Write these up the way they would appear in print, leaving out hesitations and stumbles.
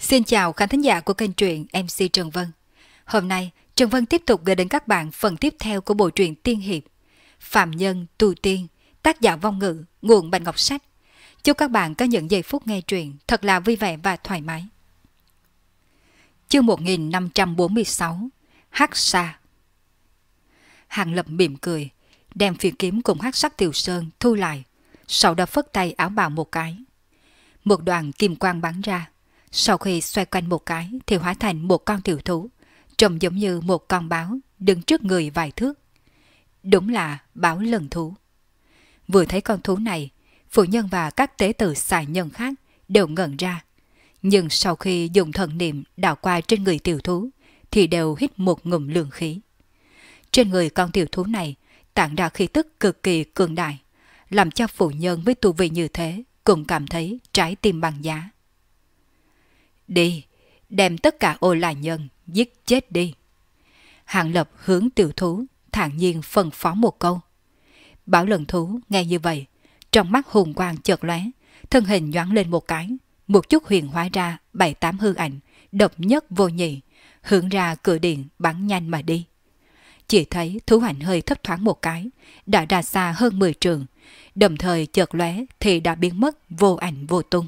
Xin chào khán thính giả của kênh truyện MC Trần Vân. Hôm nay, Trần Vân tiếp tục gửi đến các bạn phần tiếp theo của bộ truyện tiên hiệp Phạm Nhân Tu Tiên, tác giả Vong Ngữ, nguồn Bạch Ngọc Sách. Chúc các bạn có những giây phút nghe truyện thật là vui vẻ và thoải mái. Chương 1546 Hắc Sa. Hàng Lập mỉm cười, đem phi kiếm cùng hắc sắc tiểu sơn thu lại, sau đó phất tay áo bào một cái. Một đoàn kim quang bắn ra, sau khi xoay quanh một cái thì hóa thành một con tiểu thú, trông giống như một con báo đứng trước người vài thước. Đúng là báo lần thú. Vừa thấy con thú này, phụ nhân và các tế tử xài nhân khác đều ngẩn ra. Nhưng sau khi dùng thần niệm đảo qua trên người tiểu thú thì đều hít một ngụm lượng khí. Trên người con tiểu thú này tản ra khí tức cực kỳ cường đại, làm cho phụ nhân với tu vi như thế cũng cảm thấy trái tim băng giá. Đi, đem tất cả ô là nhân, giết chết đi. Hàng Lập hướng tiểu thú, thản nhiên phân phó một câu. Bảo lần thú nghe như vậy, trong mắt hùng quang chợt lóe, thân hình nhoáng lên một cái, một chút huyền hóa ra 7-8 hư ảnh, độc nhất vô nhị, hướng ra cửa điện bắn nhanh mà đi. Chỉ thấy thú ảnh hơi thấp thoáng một cái, đã ra xa hơn 10 trường, đồng thời chợt lóe thì đã biến mất vô ảnh vô tung.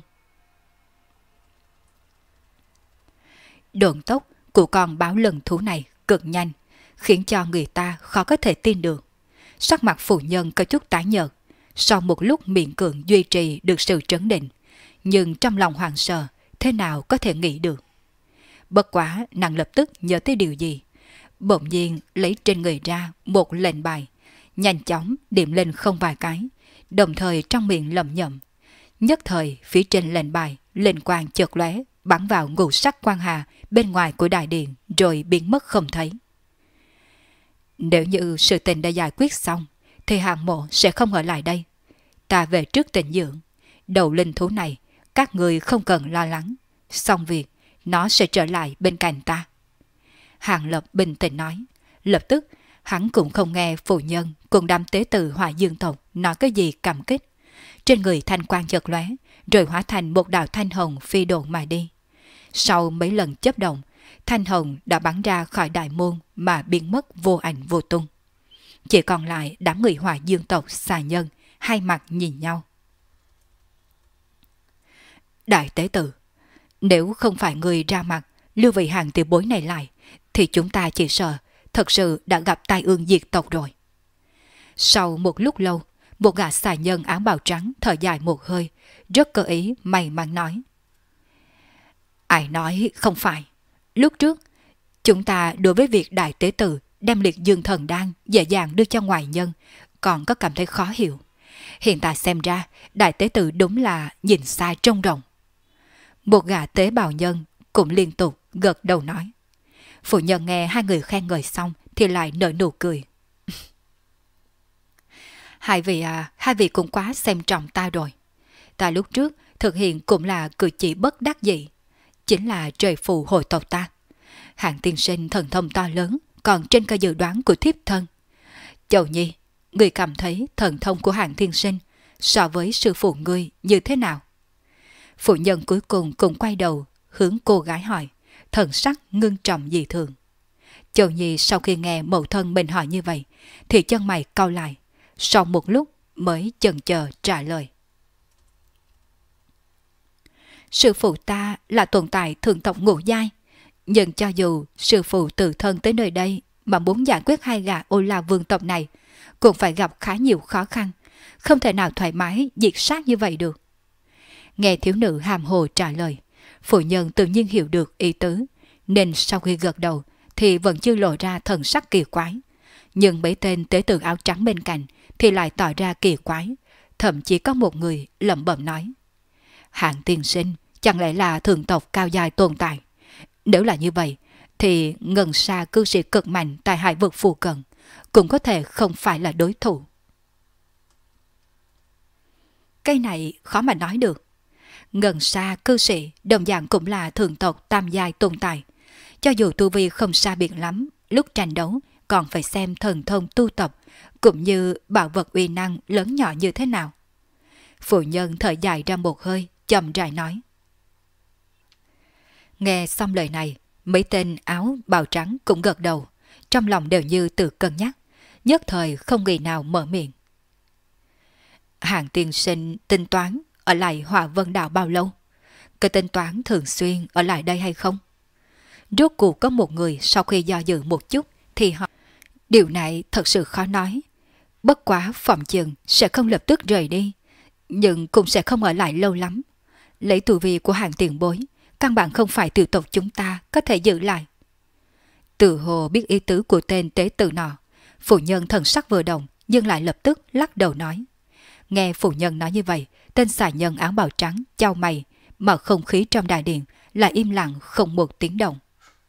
Độn tốc của con báo lần thú này cực nhanh, khiến cho người ta khó có thể tin được. Sắc mặt phụ nhân có chút tái nhợt, sau một lúc miễn cưỡng duy trì được sự trấn định, nhưng trong lòng hoảng sợ, thế nào có thể nghĩ được. Bất quá nàng lập tức nhớ tới điều gì, bỗng nhiên lấy trên người ra một lệnh bài, nhanh chóng điểm lên không vài cái, đồng thời trong miệng lẩm nhẩm. Nhất thời phía trên lệnh bài lệnh quang chợt lóe, bắn vào ngũ sắc quang hà bên ngoài của đại điện rồi biến mất không thấy. Nếu như sự tình đã giải quyết xong thì Hàng Mộ sẽ không ở lại đây. Ta về trước tịnh dưỡng. Đầu linh thú này các người không cần lo lắng, xong việc nó sẽ trở lại bên cạnh ta. Hàng Lập bình tĩnh nói. Lập tức hắn cũng không nghe phụ nhân cùng đám tế tử Hỏa Dương tộc nói cái gì cảm kích. Trên người thanh quang chợt lóe, rồi hóa thành một đạo thanh hồng phi độn mà đi. Sau mấy lần chớp động, thanh hồng đã bắn ra khỏi đại môn mà biến mất vô ảnh vô tung. Chỉ còn lại đám người Hỏa Dương tộc xà nhân, hai mặt nhìn nhau. Đại tế tử, nếu không phải người ra mặt lưu vị hàng tiểu bối này lại, thì chúng ta chỉ sợ thật sự đã gặp tai ương diệt tộc rồi. Sau một lúc lâu, một gã xà nhân áo bào trắng thở dài một hơi, rất cơ ý may mắn nói. Ai nói không phải. Lúc trước, chúng ta đối với việc đại tế tử đem liệt dương thần đan dễ dàng đưa cho ngoại nhân, còn có cảm thấy khó hiểu. Hiện tại xem ra, đại tế tử đúng là nhìn sai trông rộng. Một gã tế bào nhân cũng liên tục gật đầu nói. Phụ nhân nghe hai người khen ngợi xong thì lại nở nụ cười. Hai vị cũng quá xem trọng ta rồi. Ta lúc trước thực hiện cũng là cử chỉ bất đắc dĩ, chính là trời phù hội tộc ta. Hạng tiên sinh thần thông to lớn, còn trên cơ dự đoán của thiếp thân. Chầu nhi, người cảm thấy thần thông của Hạng tiên sinh so với sư phụ ngươi như thế nào? Phụ nhân cuối cùng cũng quay đầu hướng cô gái hỏi, thần sắc ngưng trọng dị thường. Chầu nhi sau khi nghe mẫu thân mình hỏi như vậy thì chân mày cau lại, sau một lúc mới chần chờ trả lời. Sư phụ ta là tồn tại thượng tộc ngũ giai, nhưng cho dù sư phụ tự thân tới nơi đây mà muốn giải quyết hai gã Ô La vương tộc này, cũng phải gặp khá nhiều khó khăn, không thể nào thoải mái diệt sát như vậy được. Nghe thiếu nữ hàm hồ trả lời, phụ nhân tự nhiên hiểu được ý tứ, nên sau khi gật đầu thì vẫn chưa lộ ra thần sắc kỳ quái. Nhưng mấy tên tế tử áo trắng bên cạnh thì lại tỏ ra kỳ quái, thậm chí có một người lẩm bẩm nói. Hạng tiên sinh chẳng lẽ là thượng tộc cao dài tồn tại? Nếu là như vậy thì ngân xa cư sĩ cực mạnh tại hải vực phù cận cũng có thể không phải là đối thủ. Cái này khó mà nói được. Ngân xa cư sĩ đồng dạng cũng là thượng tộc tam giai tồn tại. Cho dù tu vi không xa biệt lắm, lúc tranh đấu còn phải xem thần thông tu tập cũng như bảo vật uy năng lớn nhỏ như thế nào. Phụ nhân thở dài ra một hơi, chậm rãi nói. Nghe xong lời này, mấy tên áo bào trắng cũng gật đầu, trong lòng đều như tự cân nhắc, nhất thời không người nào mở miệng. Hàng tiên sinh tính toán ở lại Hỏa Vân Đảo bao lâu? Cái tính toán thường xuyên ở lại đây hay không? Rốt cuộc có một người sau khi do dự một chút thì họ... Điều này thật sự khó nói. Bất quá phòng chừng sẽ không lập tức rời đi, nhưng cũng sẽ không ở lại lâu lắm. Lấy tu vi của hàng tiền bối, căn bản không phải tiểu tộc chúng ta có thể giữ lại. Từ hồ biết ý tứ của tên tế tử nọ, phụ nhân thần sắc vừa động nhưng lại lập tức lắc đầu nói. Nghe phụ nhân nói như vậy, tên xà nhân áo bào trắng chau mày, mà không khí trong đại điện là im lặng không một tiếng động.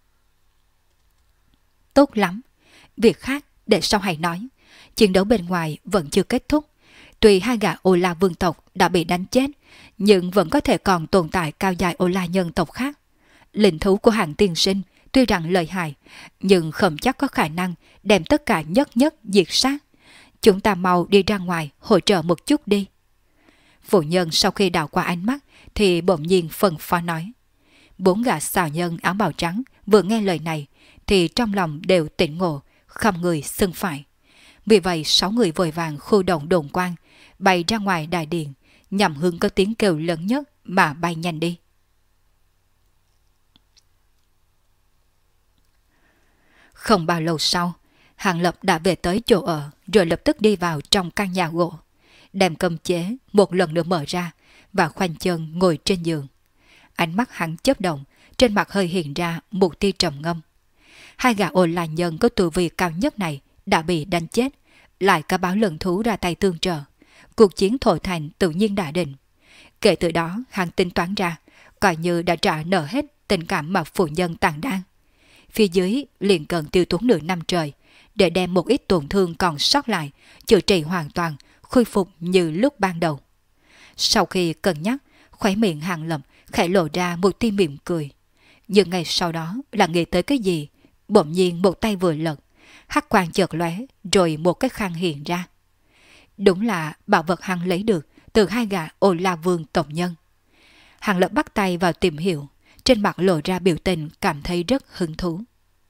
Tốt lắm, việc khác để sau hãy nói. Chiến đấu bên ngoài vẫn chưa kết thúc. Tuy hai gã Ô La vương tộc đã bị đánh chết, nhưng vẫn có thể còn tồn tại cao dài Ô La nhân tộc khác. Linh thú của hàng tiên sinh tuy rằng lợi hại, nhưng không chắc có khả năng đem tất cả nhất diệt sát. Chúng ta mau đi ra ngoài hỗ trợ một chút đi. Phụ nhân sau khi đảo qua ánh mắt thì bỗng nhiên phân phó nói. 4 gã xào nhân áo bào trắng vừa nghe lời này thì trong lòng đều tỉnh ngộ, không người xưng phải. Vì vậy 6 người vội vàng khu động đồn quang, bay ra ngoài đại điện, nhằm hướng có tiếng kêu lớn nhất mà bay nhanh đi. Không bao lâu sau, Hàng Lập đã về tới chỗ ở rồi lập tức đi vào trong căn nhà gỗ, đem cấm chế một lần nữa mở ra và khoanh chân ngồi trên giường. Ánh mắt hắn chớp động, trên mặt hơi hiện ra một tia trầm ngâm. Hai gã Ô La nhân có tu vi cao nhất này đã bị đánh chết, lại cả báo lần thú ra tay tương trợ. Cuộc chiến thổi thành tự nhiên đã định. Kể từ đó hắn tính toán ra, coi như đã trả nợ hết tình cảm mà phụ nhân tàn đan. Phía dưới liền cần tiêu tốn nửa năm trời để đem một ít tổn thương còn sót lại chữa trị hoàn toàn, khôi phục như lúc ban đầu. Sau khi cân nhắc, khóe miệng Hàng Lập khẽ lộ ra một tia mỉm cười. Nhưng ngày sau đó là nghĩ tới cái gì, bỗng nhiên một tay vừa lật, hắc quang chợt lóe rồi một cái khăn hiện ra. Đúng là bảo vật hắn lấy được từ hai gã Ô La vương tộc nhân. Hàng Lập bắt tay vào tìm hiểu, trên mặt lộ ra biểu tình cảm thấy rất hứng thú.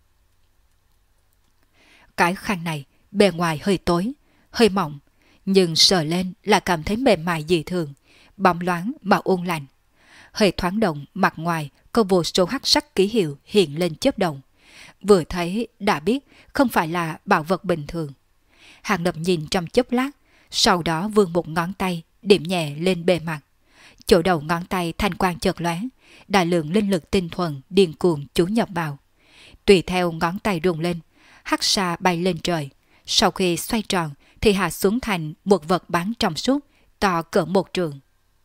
Cái khăn này bề ngoài hơi tối, hơi mỏng, nhưng sờ lên là cảm thấy mềm mại dị thường, bóng loáng mà ôn lạnh. Hơi thoáng động, mặt ngoài có vô số hắc sắc ký hiệu hiện lên chớp động. Vừa thấy đã biết không phải là bảo vật bình thường. Hàng Lập nhìn trong chốc lát, sau đó vươn một ngón tay điểm nhẹ lên bề mặt. Chỗ đầu ngón tay thanh quang chợt lóe, đại lượng linh lực tinh thuần điên cuồng chú nhập vào. Tùy theo ngón tay rung lên, hắc sa bay lên trời. Sau khi xoay tròn thì hạ xuống thành một vật bán trong suốt, to cỡ một trượng.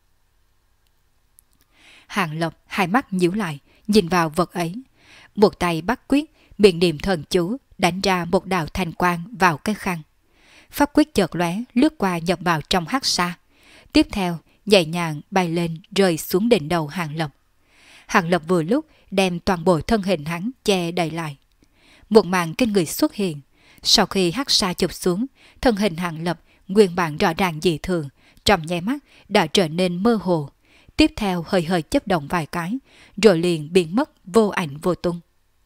Hàng Lập hai mắt nhíu lại, nhìn vào vật ấy. Một tay bắt quyết, miệng niệm thần chú, đánh ra một đạo thanh quang vào cái khăn. Pháp quyết chợt lóe lướt qua nhập vào trong hắc sa. Tiếp theo, nhẹ nhàng bay lên rơi xuống đỉnh đầu Hàng Lập. Hàng Lập vừa lúc đem toàn bộ thân hình hắn che đầy lại. Một màn kinh người xuất hiện. Sau khi hắc sa chụp xuống, thân hình Hàng Lập nguyên bản rõ ràng dị thường, trong nháy mắt đã trở nên mơ hồ. Tiếp theo hơi hơi chớp động vài cái, rồi liền biến mất vô ảnh vô tung.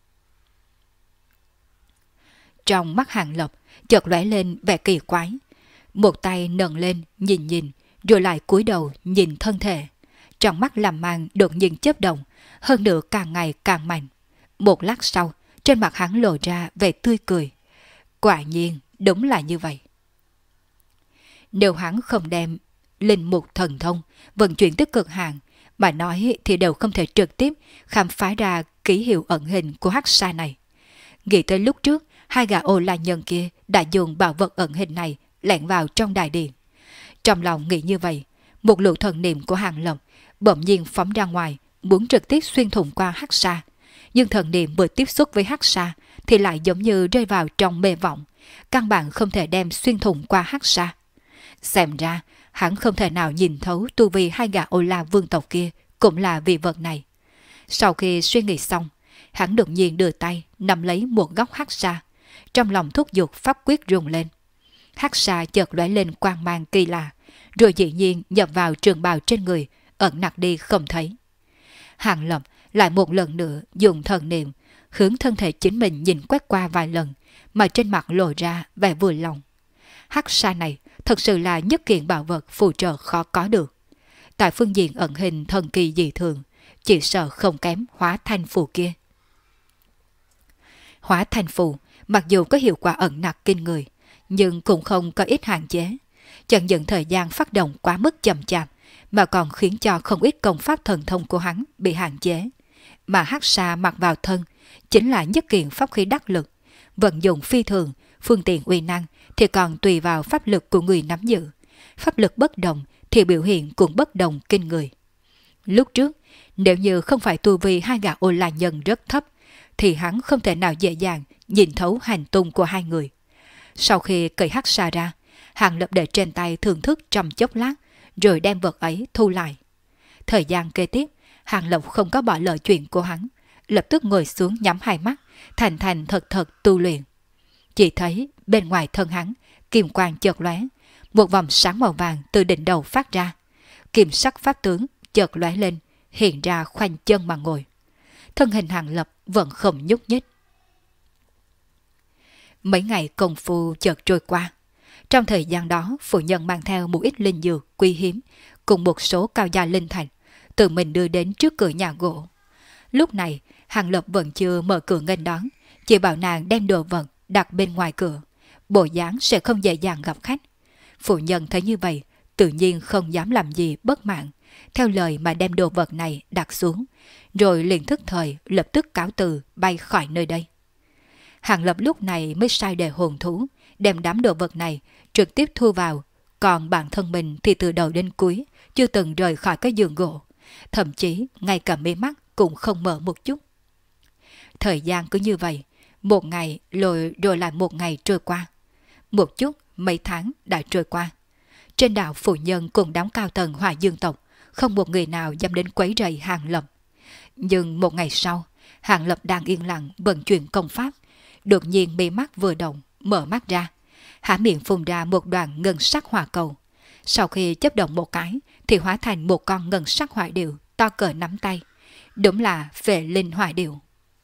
Trong mắt Hàng Lập chợt lóe lên vẻ kỳ quái. Một tay nâng lên nhìn, rồi lại cúi đầu nhìn thân thể. Trong mắt làm mang đột nhiên chớp động, hơn nữa càng ngày càng mạnh. Một lát sau, trên mặt hắn lộ ra vẻ tươi cười. Quả nhiên, đúng là như vậy. Nếu hắn không đem linh mục thần thông vận chuyển tới cực hạn mà nói thì đều không thể trực tiếp khám phá ra ký hiệu ẩn hình của hắc sa này. Nghĩ tới lúc trước, hai gã Ô La nhân kia đã dùng bảo vật ẩn hình này lẻn vào trong đại điện. Trong lòng nghĩ như vậy, một luồng thần niệm của Hàng Lập bỗng nhiên phóng ra ngoài, muốn trực tiếp xuyên thủng qua hắc sa. Nhưng thần niệm vừa tiếp xúc với hắc sa thì lại giống như rơi vào trong mê vọng, căn bản không thể đem xuyên thủng qua hắc sa. Xem ra, hắn không thể nào nhìn thấu tu vi hai gã Ô La vương tộc kia cũng là vì vật này. Sau khi suy nghĩ xong, hắn đột nhiên đưa tay nắm lấy một góc hắc sa, trong lòng thúc giục pháp quyết rung lên. Hắc sa chợt lóe lên quang mang kỳ lạ, rồi dĩ nhiên nhập vào trường bào trên người, ẩn nặc đi không thấy. Hàng Lập lại một lần nữa dùng thần niệm hướng thân thể chính mình nhìn quét qua vài lần, mà trên mặt lộ ra vẻ vui lòng. Hắc sa này thật sự là nhất kiện bảo vật phù trợ khó có được. Tại phương diện ẩn hình thần kỳ dị thường, chỉ sợ không kém hóa thanh phù kia. Hóa thanh phù mặc dù có hiệu quả ẩn nặc kinh người, nhưng cũng không có ít hạn chế. Chẳng những thời gian phát động quá mức chậm chạp, mà còn khiến cho không ít công pháp thần thông của hắn bị hạn chế. Mà hắc sa mặc vào thân chính là nhất kiện pháp khí đắc lực, vận dụng phi thường, phương tiện uy năng thì còn tùy vào pháp lực của người nắm giữ. Pháp lực bất đồng thì biểu hiện cũng bất đồng kinh người. Lúc trước, nếu như không phải tu vi hai gã Ô La Nhân rất thấp, thì hắn không thể nào dễ dàng nhìn thấu hành tung của hai người. Sau khi cởi hắc sa ra, Hàng Lập để trên tay thưởng thức trong chốc lát, rồi đem vật ấy thu lại. Thời gian kế tiếp, Hàng Lập không có bỏ lỡ chuyện của hắn, lập tức ngồi xuống nhắm hai mắt, thành thành thật thật tu luyện. Chỉ thấy bên ngoài thân hắn, kim quang chợt lóe, một vòng sáng màu vàng từ đỉnh đầu phát ra. Kim sắc pháp tướng chợt lóe lên, hiện ra khoanh chân mà ngồi. Thân hình Hàng Lập vẫn không nhúc nhích. Mấy ngày công phu chợt trôi qua. Trong thời gian đó, phụ nhân mang theo một ít linh dược quý hiếm cùng một số cao gia linh thạch, tự mình đưa đến trước cửa nhà gỗ. Lúc này, Hàng Lập vẫn chưa mở cửa nghênh đón, chỉ bảo nàng đem đồ vật đặt bên ngoài cửa, bộ dáng sẽ không dễ dàng gặp khách. Phụ nhân thấy như vậy, tự nhiên không dám làm gì bất mãn, theo lời mà đem đồ vật này đặt xuống, rồi liền thức thời lập tức cáo từ bay khỏi nơi đây. Hàng Lập lúc này mới sai đề hồn thú đem đám đồ vật này trực tiếp thu vào, còn bản thân mình thì từ đầu đến cuối chưa từng rời khỏi cái giường gỗ, thậm chí ngay cả mí mắt cũng không mở một chút. Thời gian cứ như vậy, một ngày rồi lại một ngày trôi qua. Một chút, mấy tháng đã trôi qua. Trên đảo phụ nhân cùng đám cao tầng Hỏa Dương tộc, không một người nào dám đến quấy rầy Hàng Lập. Nhưng một ngày sau, Hàng Lập đang yên lặng vận chuyển công pháp, đột nhiên mí mắt vừa động, mở mắt ra, há miệng phun ra một đoàn ngân sắc hỏa cầu. Sau khi chấp động một cái, thì hóa thành một con ngân sắc hỏa điểu to cỡ nắm tay. Đúng là Phệ Linh hỏa điểu.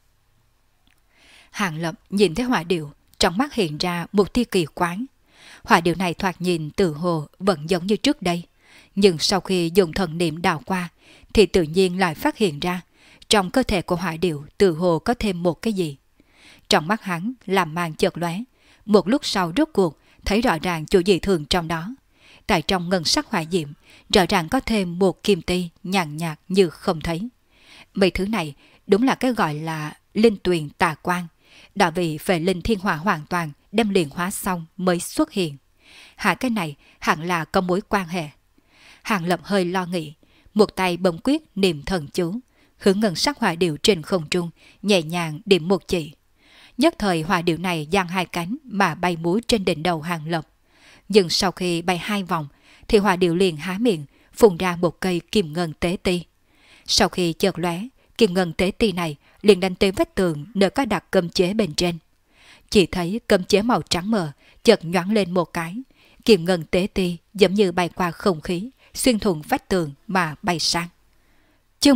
Hàng Lập nhìn thấy hỏa điểu, trong mắt hiện ra một tia kỳ quái. Hỏa điểu này thoạt nhìn từ hồ vẫn giống như trước đây, nhưng sau khi dùng thần niệm đào qua, thì tự nhiên lại phát hiện ra trong cơ thể của hỏa điểu từ hồ có thêm một cái gì. Trong mắt hắn làm màn chợt lóe, một lúc sau rốt cuộc thấy rõ ràng chỗ dị thường trong đó. Tại trong ngân sắc hỏa diệm, rõ ràng có thêm một kim ti nhàn nhạt như không thấy. Mấy thứ này đúng là cái gọi là linh tuyền tà quang, đã vì về linh thiên hỏa hoàn toàn đem luyện hóa xong mới xuất hiện. Hai cái này hẳn là có mối quan hệ. Hàng Lập hơi lo nghĩ, một tay bấm quyết niệm thần chú, hướng ngân sắc hỏa điểu trên không trung nhẹ nhàng điểm một chỉ. Nhất thời hỏa điểu này giang hai cánh mà bay múa trên đỉnh đầu Hàng Lập. Nhưng sau khi bay hai vòng thì hỏa điểu liền há miệng phun ra một cây kim ngân tế ti. Sau khi chợt lóe, kim ngân tế ti này liền đánh tới vách tường nơi có đặt cấm chế bên trên. Chỉ thấy cấm chế màu trắng mờ chợt nhoáng lên một cái, kim ngân tế ti giống như bay qua không khí, xuyên thủng vách tường mà bay sang. Chương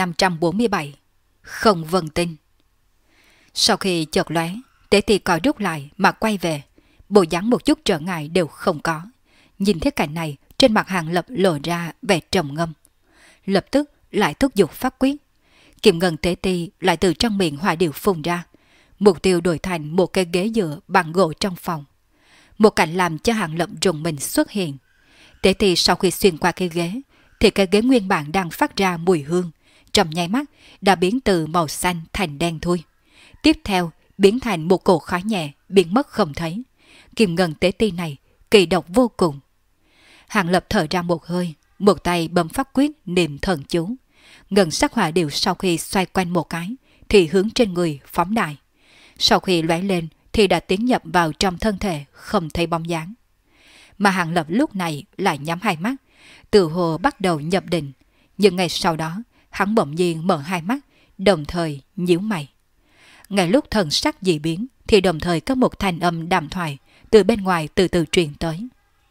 1547 Không vân tinh. Sau khi chợt lóe, tế ti co rút lại mà quay về, bộ dáng một chút trở ngại đều không có. Nhìn thấy cảnh này, trên mặt Hàng Lập lộ ra vẻ trầm ngâm. Lập tức lại thúc giục pháp quyết. Kim ngân tế ti lại từ trong miệng hỏa điểu phun ra. Mục tiêu đổi thành một cái ghế dựa bằng gỗ trong phòng. Một cảnh làm cho Hàng Lập rùng mình xuất hiện. Tế ti sau khi xuyên qua cái ghế, thì cái ghế nguyên bản đang phát ra mùi hương, trong nháy mắt đã biến từ màu xanh thành đen thui. Tiếp theo biến thành một cổ khói nhẹ biến mất không thấy. Kim ngân tế ti này kỳ độc vô cùng. Hàng Lập thở ra một hơi, một tay bấm pháp quyết niệm thần chú. Ngân sắc hỏa điểu sau khi xoay quanh một cái thì hướng trên người phóng đại. Sau khi lóe lên thì đã tiến nhập vào trong thân thể, không thấy bóng dáng. Mà Hàng Lập lúc này lại nhắm hai mắt, tự hồ bắt đầu nhập định. Nhưng ngay sau đó hắn bỗng nhiên mở hai mắt, đồng thời nhíu mày. Ngay lúc thần sắc dị biến thì đồng thời có một thanh âm đàm thoại từ bên ngoài từ từ truyền tới.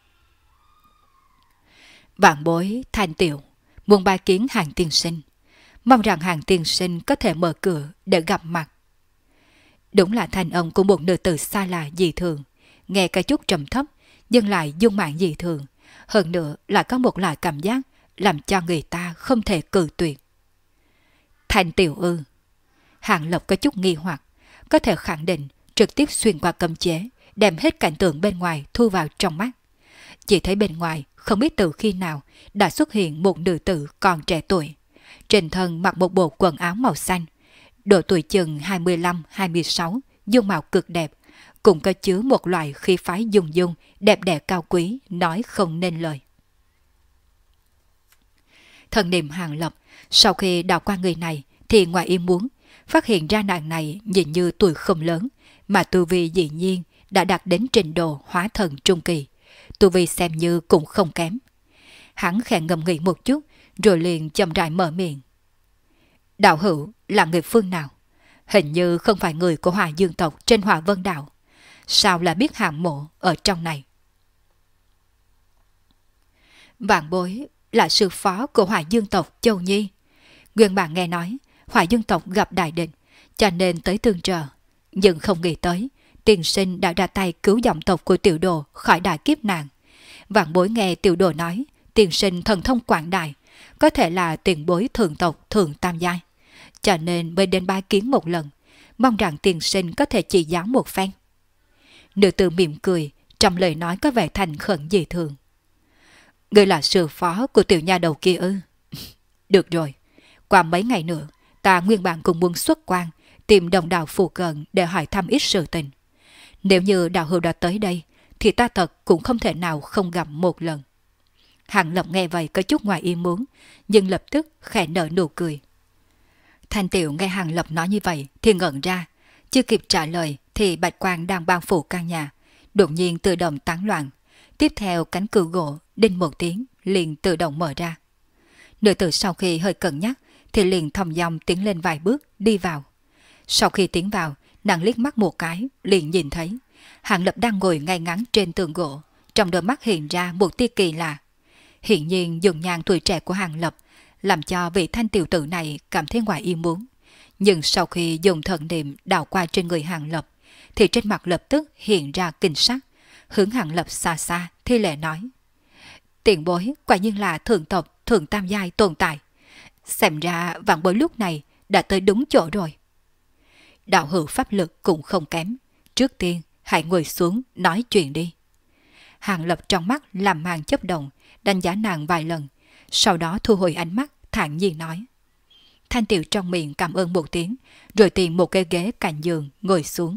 Vạn bối Thanh Tiểu muốn bài kiến Hàng tiên sinh. mong rằng Hàng tiên sinh có thể mở cửa để gặp mặt. Đúng là thanh âm của một nữ tử xa lạ dị thường, nghe cái chút trầm thấp, nhưng lại dung mạo dị thường, hơn nữa lại có một loại cảm giác làm cho người ta không thể cự tuyệt. Thanh tiểu ư? Hàng Lập có chút nghi hoặc, có thể khẳng định trực tiếp xuyên qua cấm chế, đem hết cảnh tượng bên ngoài thu vào trong mắt. Chỉ thấy bên ngoài không biết từ khi nào đã xuất hiện một nữ tử còn trẻ tuổi, trên thân mặc một bộ quần áo màu xanh, độ tuổi chừng 25-26, dung mạo cực đẹp, cũng có chứa một loại khí phái dung dung, đẹp đẽ cao quý, nói không nên lời. Thần niệm Hàng Lập sau khi đào qua người này thì ngoài ý muốn phát hiện ra nàng này nhìn như tuổi không lớn, mà tu vi dĩ nhiên đã đạt đến trình độ hóa thần trung kỳ, tu vi xem như cũng không kém. Hắn khẽ ngẫm nghĩ một chút, rồi liền chậm rãi mở miệng. Đạo hữu là người phương nào? Hình như không phải người của Hỏa Dương tộc trên Hỏa Vân Đảo. Sao lại biết hạng mộ ở trong này? Vạn bối là sư phó của Hỏa Dương tộc Châu Nhi. Nguyên bản nghe nói Hỏa Dương tộc gặp đại địch, cho nên tới tương trợ, nhưng không nghĩ tới tiền sinh đã ra tay cứu dòng tộc của tiểu đồ khỏi đại kiếp nạn. Vạn bối nghe tiểu đồ nói tiền sinh thần thông quảng đại, có thể là tiền bối thượng tộc thượng tam giai, cho nên mới đến bái kiến một lần, mong rằng tiền sinh có thể chỉ giáo một phen. Nữ tử mỉm cười, trong lời nói có vẻ thành khẩn dị thường. Ngươi là sư phó của tiểu nha đầu kia ư? Được rồi, qua mấy ngày nữa ta nguyên bản cùng muốn xuất quan tìm đồng đạo phù cận để hỏi thăm ít sự tình. Nếu như đạo hữu đã tới đây thì ta thật cũng không thể nào không gặp một lần. Hàng Lập nghe vậy có chút ngoài ý muốn, nhưng lập tức khẽ nở nụ cười. Thanh Tiểu nghe Hàng Lập nói như vậy thì ngẩn ra, chưa kịp trả lời thì bạch quang đang bao phủ căn nhà đột nhiên tự động tán loạn. Tiếp theo cánh cửa gỗ đinh một tiếng liền tự động mở ra. Nữ tử sau khi hơi cân nhắc thì liền thong dong tiến lên vài bước đi vào. Sau khi tiến vào, nàng liếc mắt một cái liền nhìn thấy Hàng Lập đang ngồi ngay ngắn trên tường gỗ, trong đôi mắt hiện ra một tia kỳ lạ. Hiện nhiên dùng nhan tuổi trẻ của Hàng Lập làm cho vị thanh tiểu tử này cảm thấy ngoài ý muốn. Nhưng sau khi dùng thần niệm đảo qua trên người Hàng Lập thì trên mặt lập tức hiện ra kinh sắc, hướng Hàng Lập xa xa thi lễ nói: Tiền bối quả nhiên là thượng tộc thượng tam giai tồn tại. Xem ra vạn bối lúc này đã tới đúng chỗ rồi. Đạo hữu pháp lực cũng không kém, trước tiên hãy ngồi xuống nói chuyện đi. Hàng Lập trong mắt làm màn chớp động, đánh giá nàng vài lần, sau đó thu hồi ánh mắt thản nhiên nói. Thanh Tiểu trong miệng cảm ơn một tiếng, rồi tìm một cái ghế cạnh giường ngồi xuống.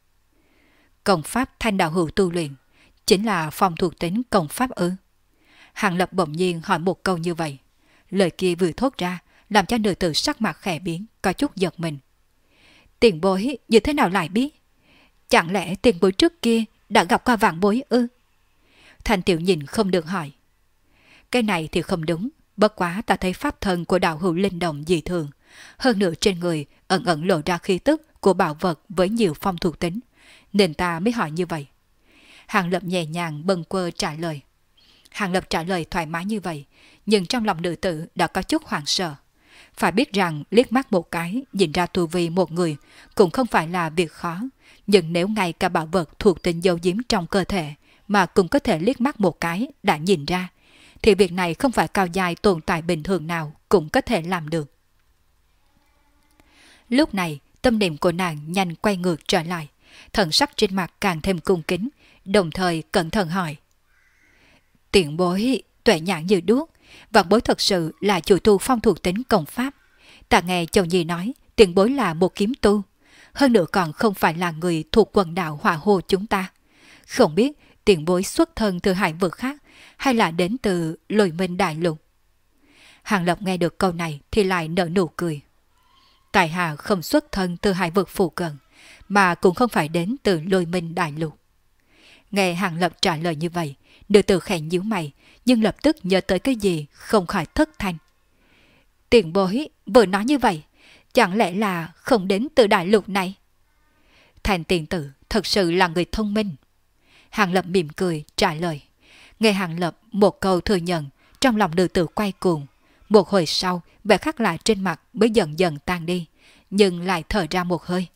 Công pháp Thanh đạo hữu tu luyện chính là phong thuộc tính công pháp ư? Hàng Lập bỗng nhiên hỏi một câu như vậy. Lời kia vừa thốt ra làm cho nữ tử sắc mặt khẽ biến, có chút giật mình. Tiền bối như thế nào lại biết? Chẳng lẽ tiền bối trước kia đã gặp qua vạn bối ư? Thanh Tiểu nhìn không được hỏi. Cái này thì không đúng, bất quá ta thấy pháp thân của đạo hữu linh động dị thường, hơn nữa trên người ẩn ẩn lộ ra khí tức của bảo vật với nhiều phong thuộc tính, nên ta mới hỏi như vậy. Hàng Lập nhẹ nhàng bâng quơ trả lời. Hàng Lập trả lời thoải mái như vậy, nhưng trong lòng nữ tử đã có chút hoảng sợ. Phải biết rằng liếc mắt một cái nhìn ra tu vi một người cũng không phải là việc khó, nhưng nếu ngay cả bảo vật thuộc tính dấu giếm trong cơ thể mà cũng có thể liếc mắt một cái đã nhìn ra, thì việc này không phải cao giai tồn tại bình thường nào cũng có thể làm được. Lúc này tâm niệm của nàng nhanh quay ngược trở lại, thần sắc trên mặt càng thêm cung kính, đồng thời cẩn thận hỏi. Tiền bối tuệ nhãn như đuốc, vạn bối thật sự là chủ tu phong thuộc tính công pháp. Ta nghe Châu Nhi nói tiền bối là một kiếm tu, hơn nữa còn không phải là người thuộc quần đảo Hỏa Hồ chúng ta. Không biết tiền bối xuất thân từ hải vực khác hay là đến từ Lôi Minh Đại Lục? Hàng Lập nghe được câu này thì lại nở nụ cười. Tại hạ không xuất thân từ hải vực phụ cận, mà cũng không phải đến từ Lôi Minh Đại Lục. Nghe Hàng Lập trả lời như vậy, nữ tử khẽ nhíu mày, nhưng lập tức nhớ tới cái gì không khỏi thất thanh. Tiền bối vừa nói như vậy, chẳng lẽ là không đến từ đại lục này? Thành tiền tử thật sự là người thông minh. Hàng Lập mỉm cười trả lời. Nghe Hàng Lập một câu thừa nhận, trong lòng nữ tử quay cuồng, Một hồi sau, vẻ khắc lạ trên mặt mới dần dần tan đi, nhưng lại thở ra một hơi.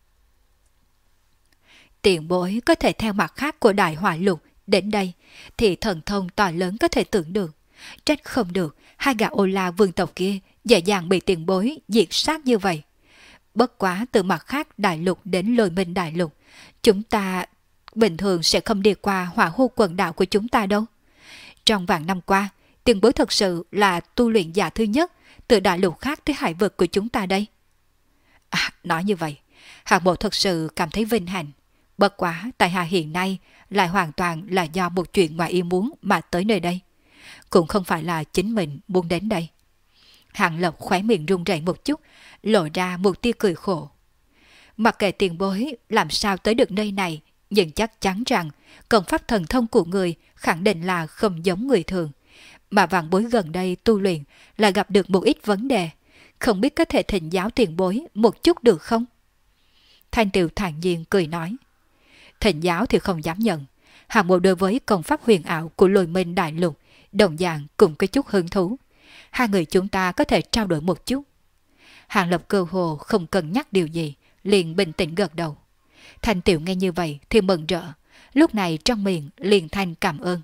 Tiền bối có thể theo mặt khác của đại hỏa lục đến đây, thì thần thông to lớn có thể tưởng được. Trách không được, hai gã ô la vương tộc kia dễ dàng bị tiền bối diệt sát như vậy. Bất quá từ mặt khác đại lục đến Lôi Minh đại lục, chúng ta bình thường sẽ không đi qua hỏa hô quần đảo của chúng ta đâu. Trong vạn năm qua, tiền bối thật sự là tu luyện giả thứ nhất từ đại lục khác tới hải vực của chúng ta đây. Nói như vậy, Hạng Bộ thật sự cảm thấy vinh hạnh. Bất quá tại hạ hiện nay lại hoàn toàn là do một chuyện ngoài ý muốn mà tới nơi đây. Cũng không phải là chính mình muốn đến đây. Hạng Lập khóe miệng run rẩy một chút, lộ ra một tia cười khổ. Mặc kệ tiền bối làm sao tới được nơi này, nhưng chắc chắn rằng công pháp thần thông của người khẳng định là không giống người thường. Mà vạn bối gần đây tu luyện là gặp được một ít vấn đề, không biết có thể thỉnh giáo tiền bối một chút được không? Thanh Tiều thản nhiên cười nói. Thỉnh giáo thì không dám nhận. Hạng Bộ đối với công pháp huyền ảo của Lôi Minh đại lục đồng dạng cũng có chút hứng thú. Hai người chúng ta có thể trao đổi một chút. Hạng Lập cơ hồ không cần nhắc điều gì, liền bình tĩnh gật đầu. Thanh Tiểu nghe như vậy thì mừng rỡ, lúc này trong miệng liền thanh cảm ơn.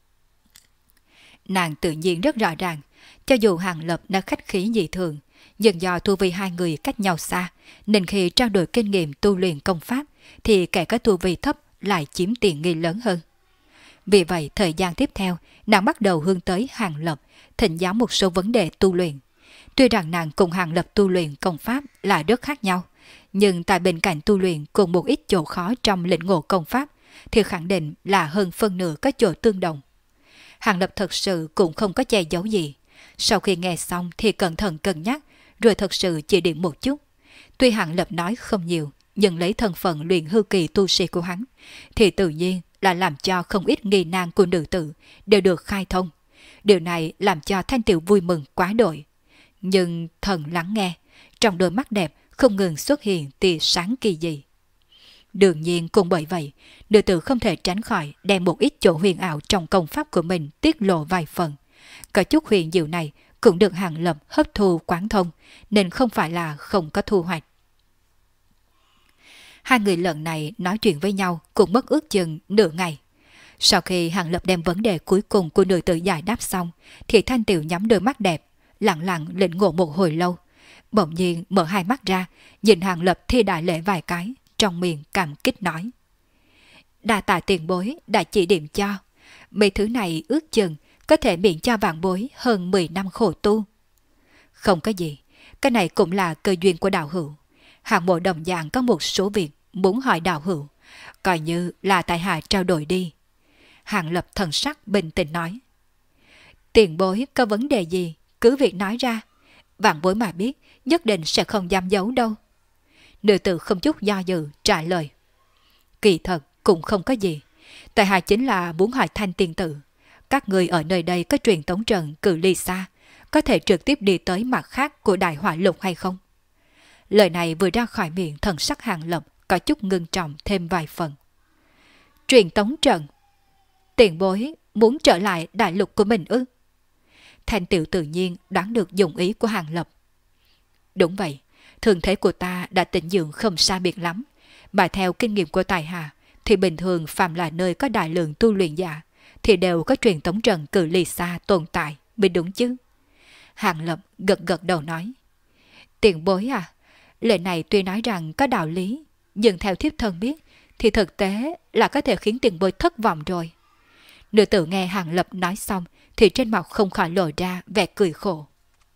Nàng tự nhiên rất rõ ràng, cho dù Hạng Lập đã khách khí dị thường, nhưng do tu vi hai người cách nhau xa, nên khi trao đổi kinh nghiệm tu luyện công pháp, thì kẻ có tu vi thấp lại chiếm tiện nghi lớn hơn. Vì vậy, thời gian tiếp theo, nàng bắt đầu hướng tới Hạng Lập, thỉnh giáo một số vấn đề tu luyện. Tuy rằng nàng cùng Hạng Lập tu luyện công pháp là rất khác nhau, nhưng tại bên cạnh tu luyện cùng một ít chỗ khó trong lĩnh ngộ công pháp, thì khẳng định là hơn phân nửa có chỗ tương đồng. Hạng Lập thật sự cũng không có che giấu gì. Sau khi nghe xong thì cẩn thận cân nhắc, rồi thật sự chỉ điểm một chút. Tuy Hạng Lập nói không nhiều, nhưng lấy thân phận luyện hư kỳ tu sĩ của hắn, thì tự nhiên là làm cho không ít nghi nan của nữ tử đều được khai thông. Điều này làm cho Thanh Tiểu vui mừng quá đội. Nhưng thần lắng nghe, trong đôi mắt đẹp không ngừng xuất hiện tia sáng kỳ dị. Đương nhiên cũng bởi vậy, nữ tử không thể tránh khỏi đem một ít chỗ huyền ảo trong công pháp của mình tiết lộ vài phần. Có chút huyền diệu này cũng được Hạng Lập hấp thu quán thông, nên không phải là không có thu hoạch. Hai người lần này nói chuyện với nhau cũng mất ước chừng nửa ngày. Sau khi Hạng Lập đem vấn đề cuối cùng của nữ tử giải đáp xong, thì Thanh Tiểu nhắm đôi mắt đẹp, lặng lặng lĩnh ngộ một hồi lâu. Bỗng nhiên mở hai mắt ra, nhìn Hạng Lập thi đại lễ vài cái, trong miệng cảm kích nói. Đa tạ tiền bối đã chỉ điểm cho. Mấy thứ này ước chừng có thể miễn cho vạn bối hơn 10 năm khổ tu. Không có gì, cái này cũng là cơ duyên của đạo hữu. Hạng Bộ đồng dạng có một số việc muốn hỏi đạo hữu, coi như là tại hạ trao đổi đi. Hạng Lập thần sắc bình tĩnh nói. Tiền bối có vấn đề gì, cứ việc nói ra. Vạn bối mà biết, nhất định sẽ không dám giấu đâu. Nữ tử không chút do dự trả lời. Kỳ thật cũng không có gì. Tại hạ chính là muốn hỏi Thanh tiên tử. Các người ở nơi đây có truyền tống trận cự ly xa, có thể trực tiếp đi tới mặt khác của đại hỏa lục hay không? Lời này vừa ra khỏi miệng, thần sắc Hạng Lập có chút ngưng trọng thêm vài phần. Truyền tống trận? Tiền bối muốn trở lại đại lục của mình ư? Thanh Tiểu tự nhiên đoán được dụng ý của Hạng Lập. Đúng vậy, thường thế của ta đã tĩnh dưỡng không xa biệt lắm, mà theo kinh nghiệm của tài hạ thì bình thường phàm là nơi có đại lượng tu luyện giả thì đều có truyền tống trận cự ly xa tồn tại, mới đúng chứ? Hạng Lập gật gật đầu nói. Tiền bối à, lời này tuy nói rằng có đạo lý, nhưng theo thiếp thân biết thì thực tế là có thể khiến tiền bối thất vọng rồi. Nữ tử nghe Hạng Lập nói xong thì trên mặt không khỏi lộ ra vẻ cười khổ.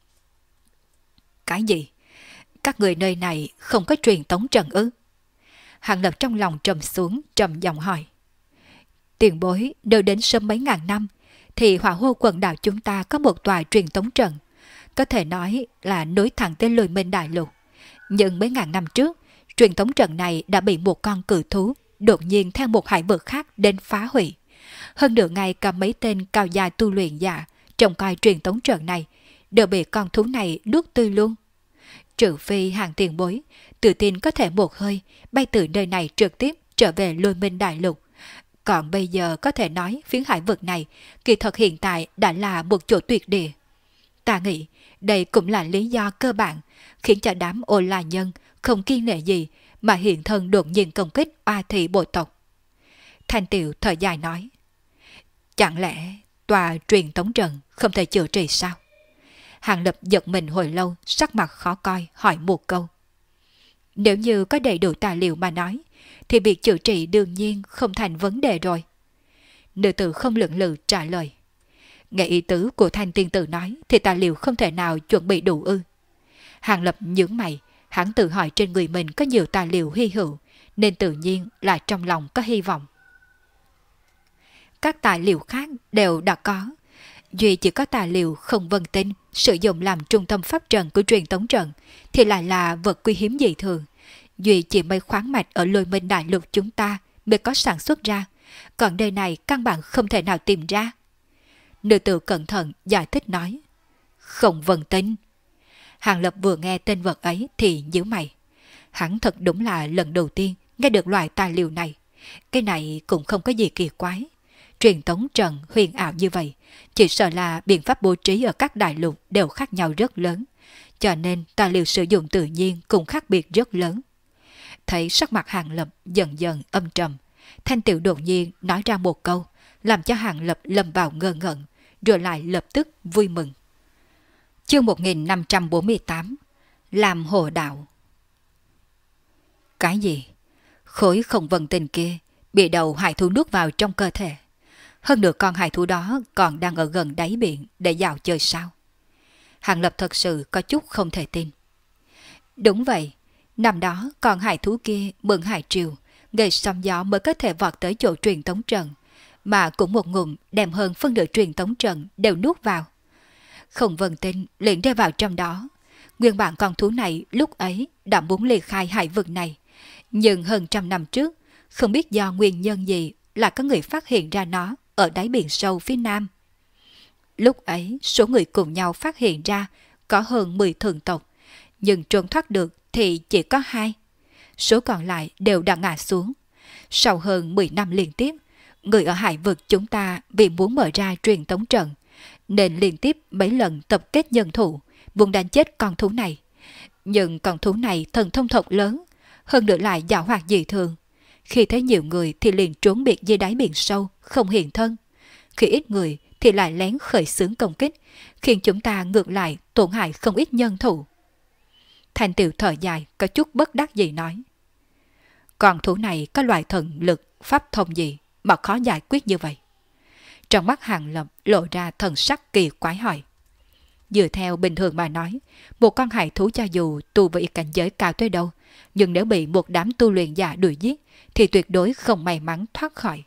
Cái gì? Các người nơi này không có truyền tống trận ư? Hạng Lập trong lòng trầm xuống, trầm giọng hỏi. Tiền bối đều đến sớm mấy ngàn năm, thì hỏa hô quần đảo chúng ta có một tòa truyền tống trận, có thể nói là nối thẳng tới Lôi Minh đại lục. Nhưng mấy ngàn năm trước, truyền tống trận này đã bị một con cự thú đột nhiên theo một hải vực khác đến phá hủy. Hơn nửa ngày cả mấy tên cao dài tu luyện giả trông coi truyền tống trận này đều bị con thú này nuốt tươi luôn. Trừ phi hàng tiền bối tự tin có thể một hơi bay từ nơi này trực tiếp trở về Lôi Minh đại lục. Còn bây giờ có thể nói phiến hải vực này kỳ thật hiện tại đã là một chỗ tuyệt địa. Ta nghĩ đây cũng là lý do cơ bản khiến cho đám Ô La Nhân không kiêng nể gì mà hiện thân đột nhiên công kích oa thị bộ tộc. Thanh Tiệu thở dài nói, chẳng lẽ tòa truyền tống trận không thể chữa trị sao? Hàng Lập giật mình hồi lâu, sắc mặt khó coi, hỏi một câu. Nếu như có đầy đủ tài liệu mà nói, thì việc chữa trị đương nhiên không thành vấn đề rồi. Nữ tử không lưỡng lự trả lời. Nghe ý tứ của Thanh tiên tử nói thì tài liệu không thể nào chuẩn bị đủ ư? Hàng Lập nhướng mày, hắn tự hỏi trên người mình có nhiều tài liệu hy hữu, nên tự nhiên là trong lòng có hy vọng. Các tài liệu khác đều đã có, duy chỉ có tài liệu không vân tinh sử dụng làm trung tâm pháp trận của truyền tống trận thì lại là vật quý hiếm dị thường. Duy chỉ mấy khoáng mạch ở Lôi Minh Đại Lục chúng ta mới có sản xuất ra, còn nơi này căn bản không thể nào tìm ra. Nữ tử cẩn thận giải thích nói, không vân tinh. Hàng Lập vừa nghe tên vật ấy thì nhíu mày. Hắn thật đúng là lần đầu tiên nghe được loại tài liệu này. Cái này cũng không có gì kỳ quái. Truyền tống trận huyền ảo như vậy, chỉ sợ là biện pháp bố trí ở các đại lục đều khác nhau rất lớn, cho nên tài liệu sử dụng tự nhiên cũng khác biệt rất lớn. Thấy sắc mặt Hàng Lập dần dần âm trầm, Thanh Tiểu đột nhiên nói ra một câu, làm cho Hàng Lập lâm vào ngơ ngẩn, rồi lại lập tức vui mừng. Chương 1548 Làm hồ đạo. Cái gì? Khối không vân tinh kia bị đầu hải thú nuốt vào trong cơ thể. Hơn nữa con hải thú đó còn đang ở gần đáy biển để dạo chơi sao? Hàng Lập thật sự có chút không thể tin. Đúng vậy, năm đó con hải thú kia mượn hải triều, gây sóng gió mới có thể vọt tới chỗ truyền tống trận, mà cũng một ngụm đem hơn phân nửa truyền tống trận đều nuốt vào. Không vân tinh liền rơi vào trong đó. Nguyên bản con thú này lúc ấy đã muốn ly khai hải vực này, nhưng hơn trăm năm trước, không biết do nguyên nhân gì là có người phát hiện ra nó ở đáy biển sâu phía nam. Lúc ấy, số người cùng nhau phát hiện ra có hơn 10 thường tộc, nhưng trốn thoát được thì chỉ có 2. Số còn lại đều đã ngã xuống. Sau hơn 10 năm liên tiếp, người ở hải vực chúng ta vì muốn mở ra truyền tống trận, nên liên tiếp mấy lần tập kết nhân thủ, muốn đánh chết con thú này. Nhưng con thú này thần thông tộc lớn, hơn nữa lại giàu hoạt dị thường. Khi thấy nhiều người thì liền trốn biệt dưới đáy biển sâu, không hiện thân. Khi ít người thì lại lén khởi xướng công kích, khiến chúng ta ngược lại tổn hại không ít nhân thủ. Thanh Tiểu thở dài, có chút bất đắc dĩ nói. Con thú này có loại thần lực, pháp thông gì mà khó giải quyết như vậy? Trong mắt Hàng Lập lộ ra thần sắc kỳ quái hỏi. Dựa theo bình thường mà nói, một con hải thú cho dù tu vị cảnh giới cao tới đâu, nhưng nếu bị một đám tu luyện giả đuổi giết thì tuyệt đối không may mắn thoát khỏi.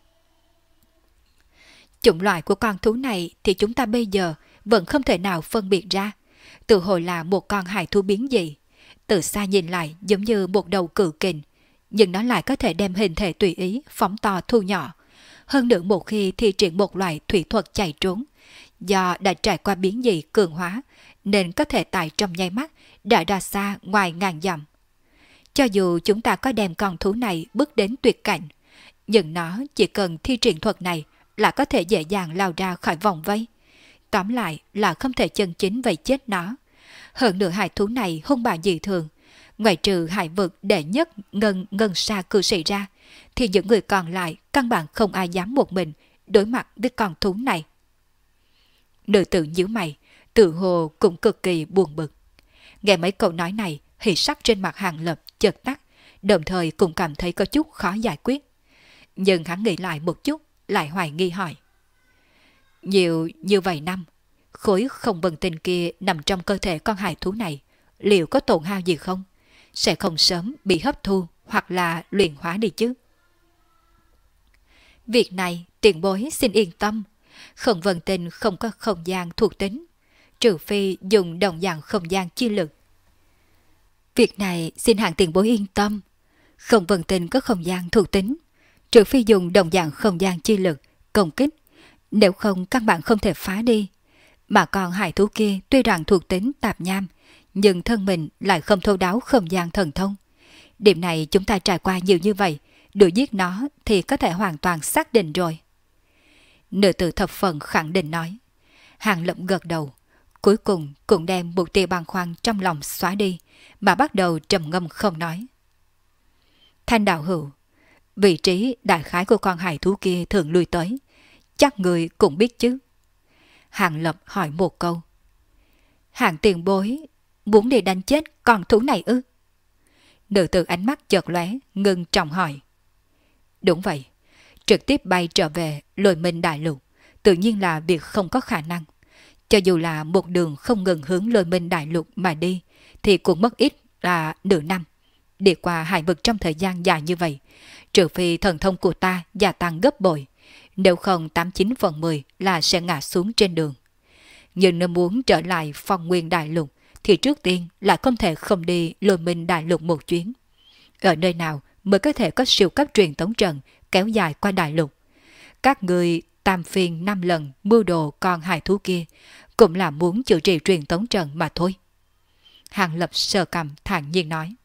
Chủng loại của con thú này thì chúng ta bây giờ vẫn không thể nào phân biệt ra. Tự hồi là một con hải thú biến dị, từ xa nhìn lại giống như một đầu cự kình, nhưng nó lại có thể đem hình thể tùy ý phóng to thu nhỏ. Hơn nữa một khi thi triển một loại thủy thuật chạy trốn, do đã trải qua biến dị cường hóa, nên có thể tại trong nháy mắt đã ra xa ngoài ngàn dặm. Cho dù chúng ta có đem con thú này bước đến tuyệt cảnh, nhưng nó chỉ cần thi triển thuật này là có thể dễ dàng lao ra khỏi vòng vây. Tóm lại là không thể chân chính vây chết nó. Hơn nữa hải thú này hung bạo dị thường, ngoài trừ hải vực đệ nhất ngân sa cư sĩ ra, thì những người còn lại căn bản không ai dám một mình đối mặt với con thú này. Nữ tử nhíu mày, tự hồ cũng cực kỳ buồn bực. Nghe mấy câu nói này, hỉ sắc trên mặt Hàng Lập chợt tắt, đồng thời cũng cảm thấy có chút khó giải quyết. Nhưng hắn nghĩ lại một chút, lại hoài nghi hỏi. Nhiều như vậy năm, khối không vân tinh kia nằm trong cơ thể con hải thú này, liệu có tổn hao gì không? Sẽ không sớm bị hấp thu hoặc là luyện hóa đi chứ? Việc này tiền bối xin yên tâm. Không vân tinh không có không gian thuộc tính, trừ phi dùng đồng dạng không gian chi lực. Việc này xin hạng tiền bối yên tâm. Không vân tinh có không gian thuộc tính, trừ phi dùng đồng dạng không gian chi lực công kích, nếu không căn bản không thể phá đi. Mà còn hải thú kia tuy rằng thuộc tính tạp nham, nhưng thân mình lại không thấu đáo không gian thần thông. Điểm này chúng ta trải qua nhiều như vậy, đuổi giết nó thì có thể hoàn toàn xác định rồi. Nữ tử thập phần khẳng định nói. Hàng Lập gật đầu, cuối cùng cũng đem một tia bàng khoăn trong lòng xóa đi, mà bắt đầu trầm ngâm không nói. Thanh đạo hữu, vị trí đại khái của con hải thú kia thường lui tới, chắc người cũng biết chứ. Hàng Lập hỏi một câu. Hàng tiền bối muốn đi đánh chết con thú này ư? Nữ tử ánh mắt chợt lóe, ngưng trọng hỏi. Đúng vậy, trực tiếp bay trở về Lôi Minh Đại Lục tự nhiên là việc không có khả năng. Cho dù là một đường không ngừng hướng Lôi Minh Đại Lục mà đi thì cũng mất ít là nửa năm. Đi qua hải vực trong thời gian dài như vậy, trừ phi thần thông của ta gia tăng gấp bội, nếu không 89/10 là sẽ ngã xuống trên đường. Nhưng nếu muốn trở lại Phong Nguyên Đại Lục thì trước tiên là không thể không đi Lôi Minh Đại Lục một chuyến. Ở nơi nào mới có thể có siêu cấp truyền tống trận kéo dài qua đại lục? Các người tam phiên 5 lần mưu đồ con hải thú kia cũng là muốn chữa trị truyền tống trận mà thôi. Hàng Lập sờ cằm thản nhiên nói.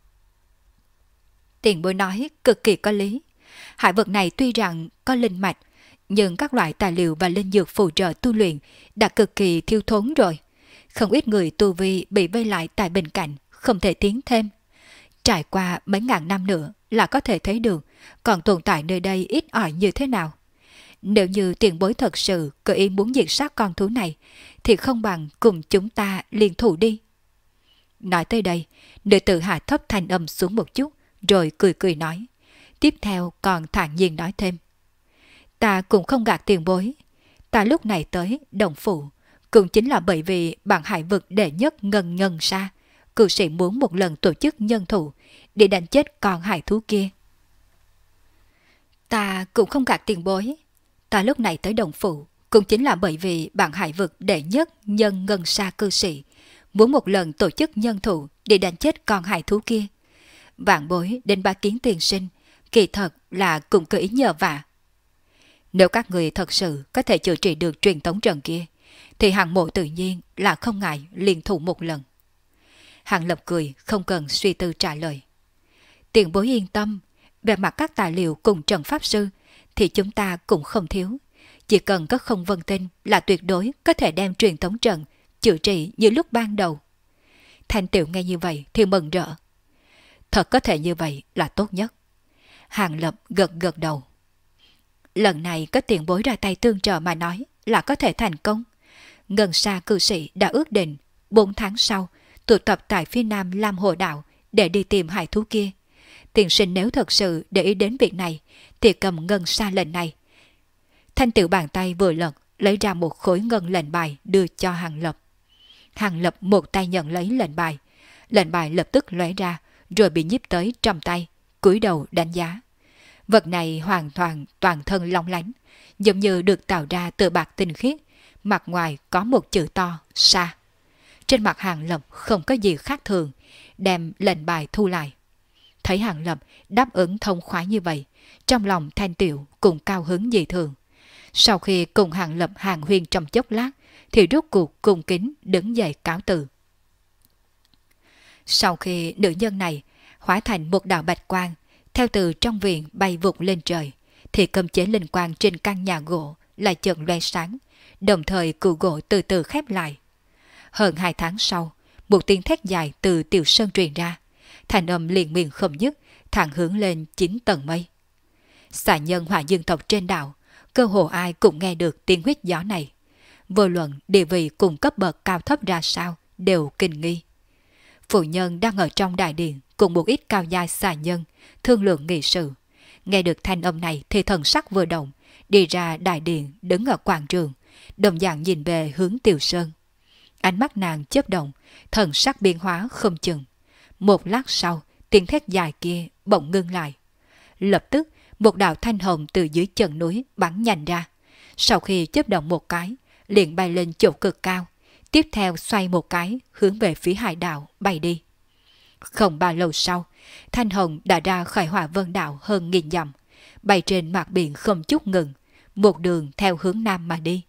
Tiền bối nói cực kỳ có lý. Hải vực này tuy rằng có linh mạch, nhưng các loại tài liệu và linh dược phụ trợ tu luyện đã cực kỳ thiếu thốn rồi. Không ít người tu vi bị vây lại tại bên cạnh, không thể tiến thêm. Trải qua mấy ngàn năm nữa là có thể thấy được còn tồn tại nơi đây ít ỏi như thế nào. Nếu như tiền bối thật sự có ý muốn diệt sát con thú này thì không bằng cùng chúng ta liên thủ đi. Nói tới đây, nữ tử hạ thấp thanh âm xuống một chút rồi cười cười nói. Tiếp theo còn thản nhiên nói thêm. Ta cũng không gạt tiền bối. Ta lúc này tới Đồng Phủ cũng chính là bởi vì bản hải vực đệ nhất Ngân Ngân Sa cư sĩ muốn một lần tổ chức nhân thủ để đánh chết con hải thú kia. Ta cũng không gạt tiền bối. Ta lúc này tới Đồng Phủ cũng chính là bởi vì bản hải vực đệ nhất Nhân Ngân Sa cư sĩ muốn một lần tổ chức nhân thủ để đánh chết con hải thú kia. Vạn bối đến Bái Kiến tiền sinh, kỳ thật là cũng có ý nhờ vả. Nếu các người thật sự có thể chữa trị được truyền tống trận kia, thì Hàng Mộ tự nhiên là không ngại liên thủ một lần. Hàng Lập cười không cần suy tư trả lời. Tiền bối yên tâm, về mặt các tài liệu cùng Trần Pháp Sư thì chúng ta cũng không thiếu. Chỉ cần có không vân tinh là tuyệt đối có thể đem truyền tống trận chữa trị như lúc ban đầu. Thanh Tiểu nghe như vậy thì mừng rỡ. Thật có thể như vậy là tốt nhất. Hàng Lập gật gật đầu. Lần này có tiền bối ra tay tương trợ mà nói là có thể thành công. Ngân Sa cư sĩ đã ước định 4 tháng sau tụ tập tại phía nam Lam Hồ Đạo để đi tìm hải thú kia. Tiền sinh nếu thật sự để ý đến việc này thì cầm Ngân Sa lệnh này. Thanh Tiểu bàn tay vừa lật lấy ra một khối ngân lệnh bài đưa cho Hàng Lập. Hàng Lập một tay nhận lấy lệnh bài lập tức lóe ra rồi bị nhíp tới trong tay, cúi đầu đánh giá. Vật này hoàn toàn toàn thân long lánh, giống như được tạo ra từ bạc tinh khiết, mặt ngoài có một chữ to Sa. Trên mặt Hàng Lập không có gì khác thường, đem lệnh bài thu lại. Thấy Hàng Lập đáp ứng thông khoái như vậy, trong lòng Thanh Tiểu cũng cao hứng dị thường. Sau khi cùng Hàng Lập hàng huyên trong chốc lát, thì rốt cuộc cung kính đứng dậy cáo từ. Sau khi nữ nhân này hóa thành một đạo bạch quang, theo từ trong viện bay vụt lên trời, thì cấm chế linh quang trên căn nhà gỗ lại chợt loe sáng, đồng thời cửa gỗ từ từ khép lại. Hơn 2 tháng sau, một tiếng thét dài từ tiểu sơn truyền ra, thành âm liền miên không dứt, thẳng hướng lên 9 tầng mây. Xà nhân Hỏa Dương tộc trên đảo, cơ hồ ai cũng nghe được tiếng huýt gió này. Vô luận địa vị cùng cấp bậc cao thấp ra sao đều kinh nghi. Phụ nhân đang ở trong đại điện cùng một ít cao giai xà nhân thương lượng nghị sự. Nghe được thanh âm này thì thần sắc vừa động, đi ra đại điện đứng ở quảng trường, đồng dạng nhìn về hướng Tiểu Sơn. Ánh mắt nàng chớp động, thần sắc biến hóa không chừng. Một lát sau, tiếng thét dài kia bỗng ngưng lại. Lập tức, một đạo thanh hồng từ dưới chân núi bắn nhanh ra. Sau khi chớp động một cái, liền bay lên chỗ cực cao, tiếp theo xoay một cái hướng về phía hải đảo bay đi. Không bao lâu sau, thanh hồng đã ra khỏi Hỏa Vân Đảo hơn 1000 dặm, bay trên mặt biển không chút ngừng, một đường theo hướng nam mà đi.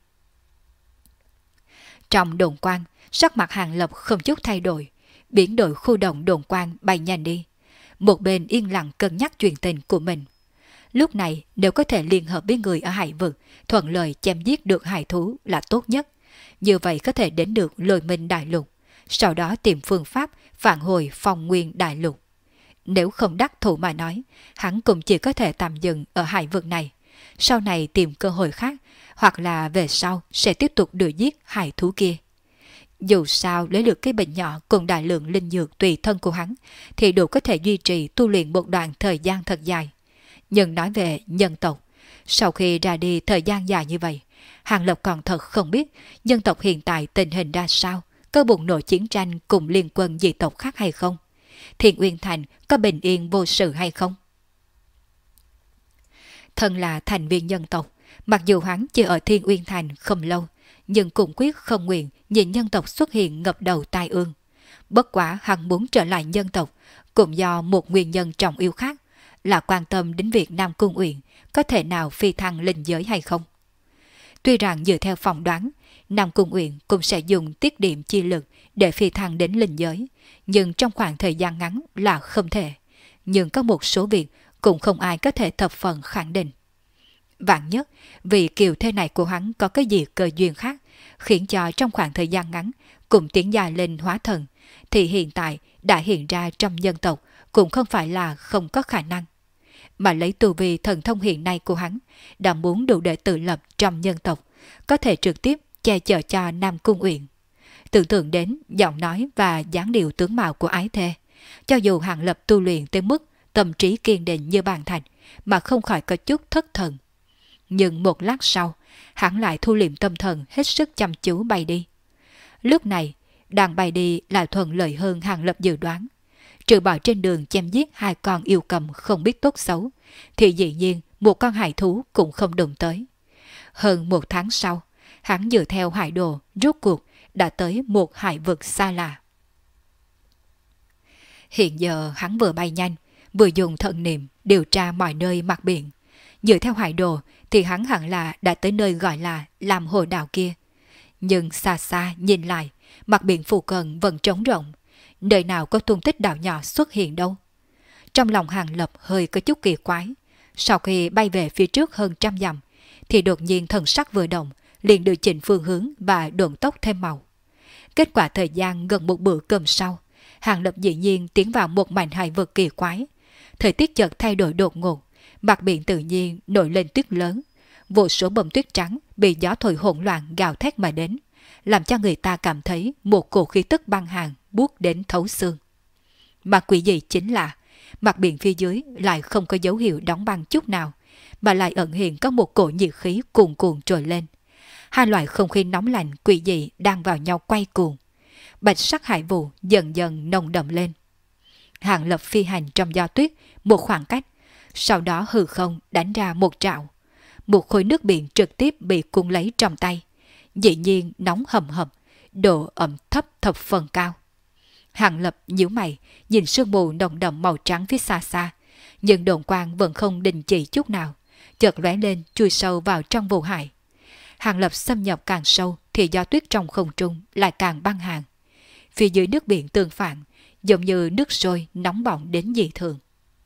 Trong đồn quang, sắc mặt Hàng Lập không chút thay đổi, biến đổi khu động đồn quang bay nhanh đi. Một bên yên lặng cân nhắc chuyện tình của mình. Lúc này nếu có thể liên hợp với người ở hải vực, thuận lợi chém giết được hải thú là tốt nhất. Như vậy có thể đến được Lôi Minh Đại Lục, sau đó tìm phương pháp phản hồi Phong Nguyên Đại Lục. Nếu không đắc thủ mà nói, hắn cũng chỉ có thể tạm dừng ở hải vực này, sau này tìm cơ hội khác, hoặc là về sau sẽ tiếp tục đuổi giết hải thú kia. Dù sao lấy được cái bệnh nhỏ cùng đại lượng linh dược tùy thân của hắn thì đủ có thể duy trì tu luyện một đoạn thời gian thật dài. Nhưng nói về nhân tộc, sau khi ra đi thời gian dài như vậy, Hàng Lập còn thật không biết nhân tộc hiện tại tình hình ra sao, có bùng nổ chiến tranh cùng liên quân dị tộc khác hay không? Thiên Uyên Thành có bình yên vô sự hay không? Thân là thành viên nhân tộc, mặc dù hắn chỉ ở Thiên Uyên Thành không lâu, nhưng cũng quyết không nguyện nhìn nhân tộc xuất hiện ngập đầu tai ương. Bất quả hắn muốn trở lại nhân tộc, cũng do một nguyên nhân trọng yếu khác, là quan tâm đến việc Nam Cung Uyển có thể nào phi thăng linh giới hay không. Tuy rằng dựa theo phỏng đoán, Nam Cung Uyển cũng sẽ dùng tiết điểm chi lực để phi thăng đến linh giới, nhưng trong khoảng thời gian ngắn là không thể. Nhưng có một số việc cũng không ai có thể thập phần khẳng định. Vạn nhất, vì kiều thế này của hắn có cái gì cơ duyên khác, khiến cho trong khoảng thời gian ngắn cùng tiến dài lên hóa thần, thì hiện tại đã hiện ra trong nhân tộc cũng không phải là không có khả năng. Mà lấy tu vi thần thông hiện nay của hắn, đã muốn đủ để tự lập trong nhân tộc, có thể trực tiếp che chở cho Nam Cung Uyển. Tưởng tượng đến giọng nói và dáng điệu tướng mạo của ái thê, cho dù Hàng Lập tu luyện tới mức tâm trí kiên định như bàn thạch, mà không khỏi có chút thất thần. Nhưng một lát sau, hắn lại thu liệm tâm thần hết sức chăm chú bay đi. Lúc này, đang bay đi lại thuận lợi hơn Hàng Lập dự đoán. Trừ bỏ trên đường chém giết hai con yêu cầm không biết tốt xấu, thì dĩ nhiên một con hải thú cũng không đụng tới. Hơn một tháng sau, hắn dựa theo hải đồ rốt cuộc đã tới một hải vực xa lạ. Hiện giờ hắn vừa bay nhanh, vừa dùng thần niệm điều tra mọi nơi mặt biển. Dựa theo hải đồ thì hắn hẳn là đã tới nơi gọi là Lam Hồ Đảo kia. Nhưng xa xa nhìn lại, mặt biển phụ cận vẫn trống rộng, nơi nào có tung tích đảo nhỏ xuất hiện đâu. Trong lòng Hàng Lập hơi có chút kỳ quái. Sau khi bay về phía trước hơn 100 dặm, thì đột nhiên thần sắc vừa động, liền điều chỉnh phương hướng và độn tốc thêm màu. Kết quả thời gian gần một bữa cơm sau, Hàng Lập dĩ nhiên tiến vào một mảnh hải vực kỳ quái. Thời tiết chợt thay đổi đột ngột, mặt biển tự nhiên nổi lên tuyết lớn, vô số bông tuyết trắng bị gió thổi hỗn loạn gào thét mà đến, làm cho người ta cảm thấy một cổ khí tức băng hàn buốt đến thấu xương. Mà quỷ dị chính là mặt biển phía dưới lại không có dấu hiệu đóng băng chút nào, mà lại ẩn hiện có một cổ nhiệt khí cuồn cuộn trồi lên. Hai loại không khí nóng lạnh quỷ dị đang vào nhau quay cuồng. Bạch sắc hải vụ dần dần nồng đậm lên. Hàng Lập phi hành trong gió tuyết một khoảng cách, sau đó hư không đánh ra một trạo. Một khối nước biển trực tiếp bị cuốn lấy trong tay, dĩ nhiên nóng hầm hập, độ ẩm thấp thập phần cao. Hàng Lập nhíu mày, nhìn sương mù nồng đậm màu trắng phía xa xa, nhưng đồn quang vẫn không đình chỉ chút nào, chợt lóe lên chui sâu vào trong vụ hải. Hàng Lập xâm nhập càng sâu thì gió tuyết trong không trung lại càng băng hàn. Phía dưới nước biển tương phản, giống như nước sôi nóng bỏng đến dị thường.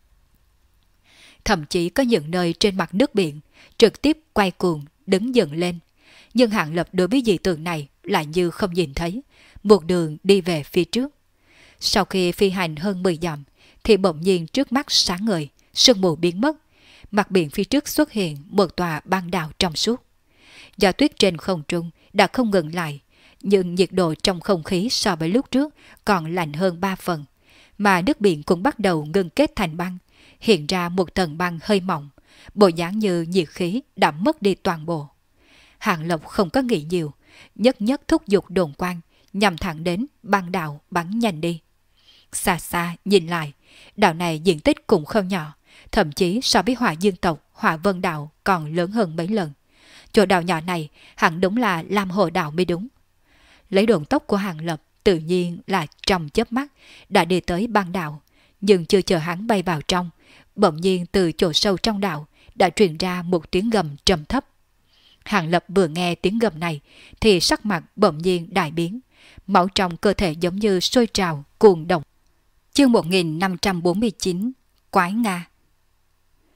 Thậm chí có những nơi trên mặt nước biển trực tiếp quay cuồng đứng dựng lên, nhưng Hàng Lập đối với dị tượng này lại như không nhìn thấy, một đường đi về phía trước. Sau khi phi hành hơn 10 dặm thì bỗng nhiên trước mắt sáng ngời, sương mù biến mất, mặt biển phía trước xuất hiện một tòa băng đảo trong suốt. Gió tuyết trên không trung đã không ngừng lại, nhưng nhiệt độ trong không khí so với lúc trước còn lạnh hơn 3 phần, mà nước biển cũng bắt đầu ngưng kết thành băng, hiện ra một tầng băng hơi mỏng, bộ dáng như nhiệt khí đã mất đi toàn bộ. Hàng Lập không có nghĩ nhiều, nhất nhất thúc giục đồn quang, nhằm thẳng đến băng đảo bắn nhanh đi. Xa xa nhìn lại, đảo này diện tích cũng không nhỏ, thậm chí so với Hỏa Dương tộc Hỏa Vân đảo còn lớn hơn mấy lần. Chỗ đảo nhỏ này hẳn đúng là Lam Hồ đảo mới đúng. Lấy độn tốc của Hàng Lập tự nhiên là trong chớp mắt đã đi tới băng đảo, nhưng chưa chờ hắn bay vào trong, bỗng nhiên từ chỗ sâu trong đảo đã truyền ra một tiếng gầm trầm thấp. Hàng Lập vừa nghe tiếng gầm này thì sắc mặt bỗng nhiên đại biến, máu trong cơ thể giống như sôi trào cuồng động. Chương 1549 Quái Nga.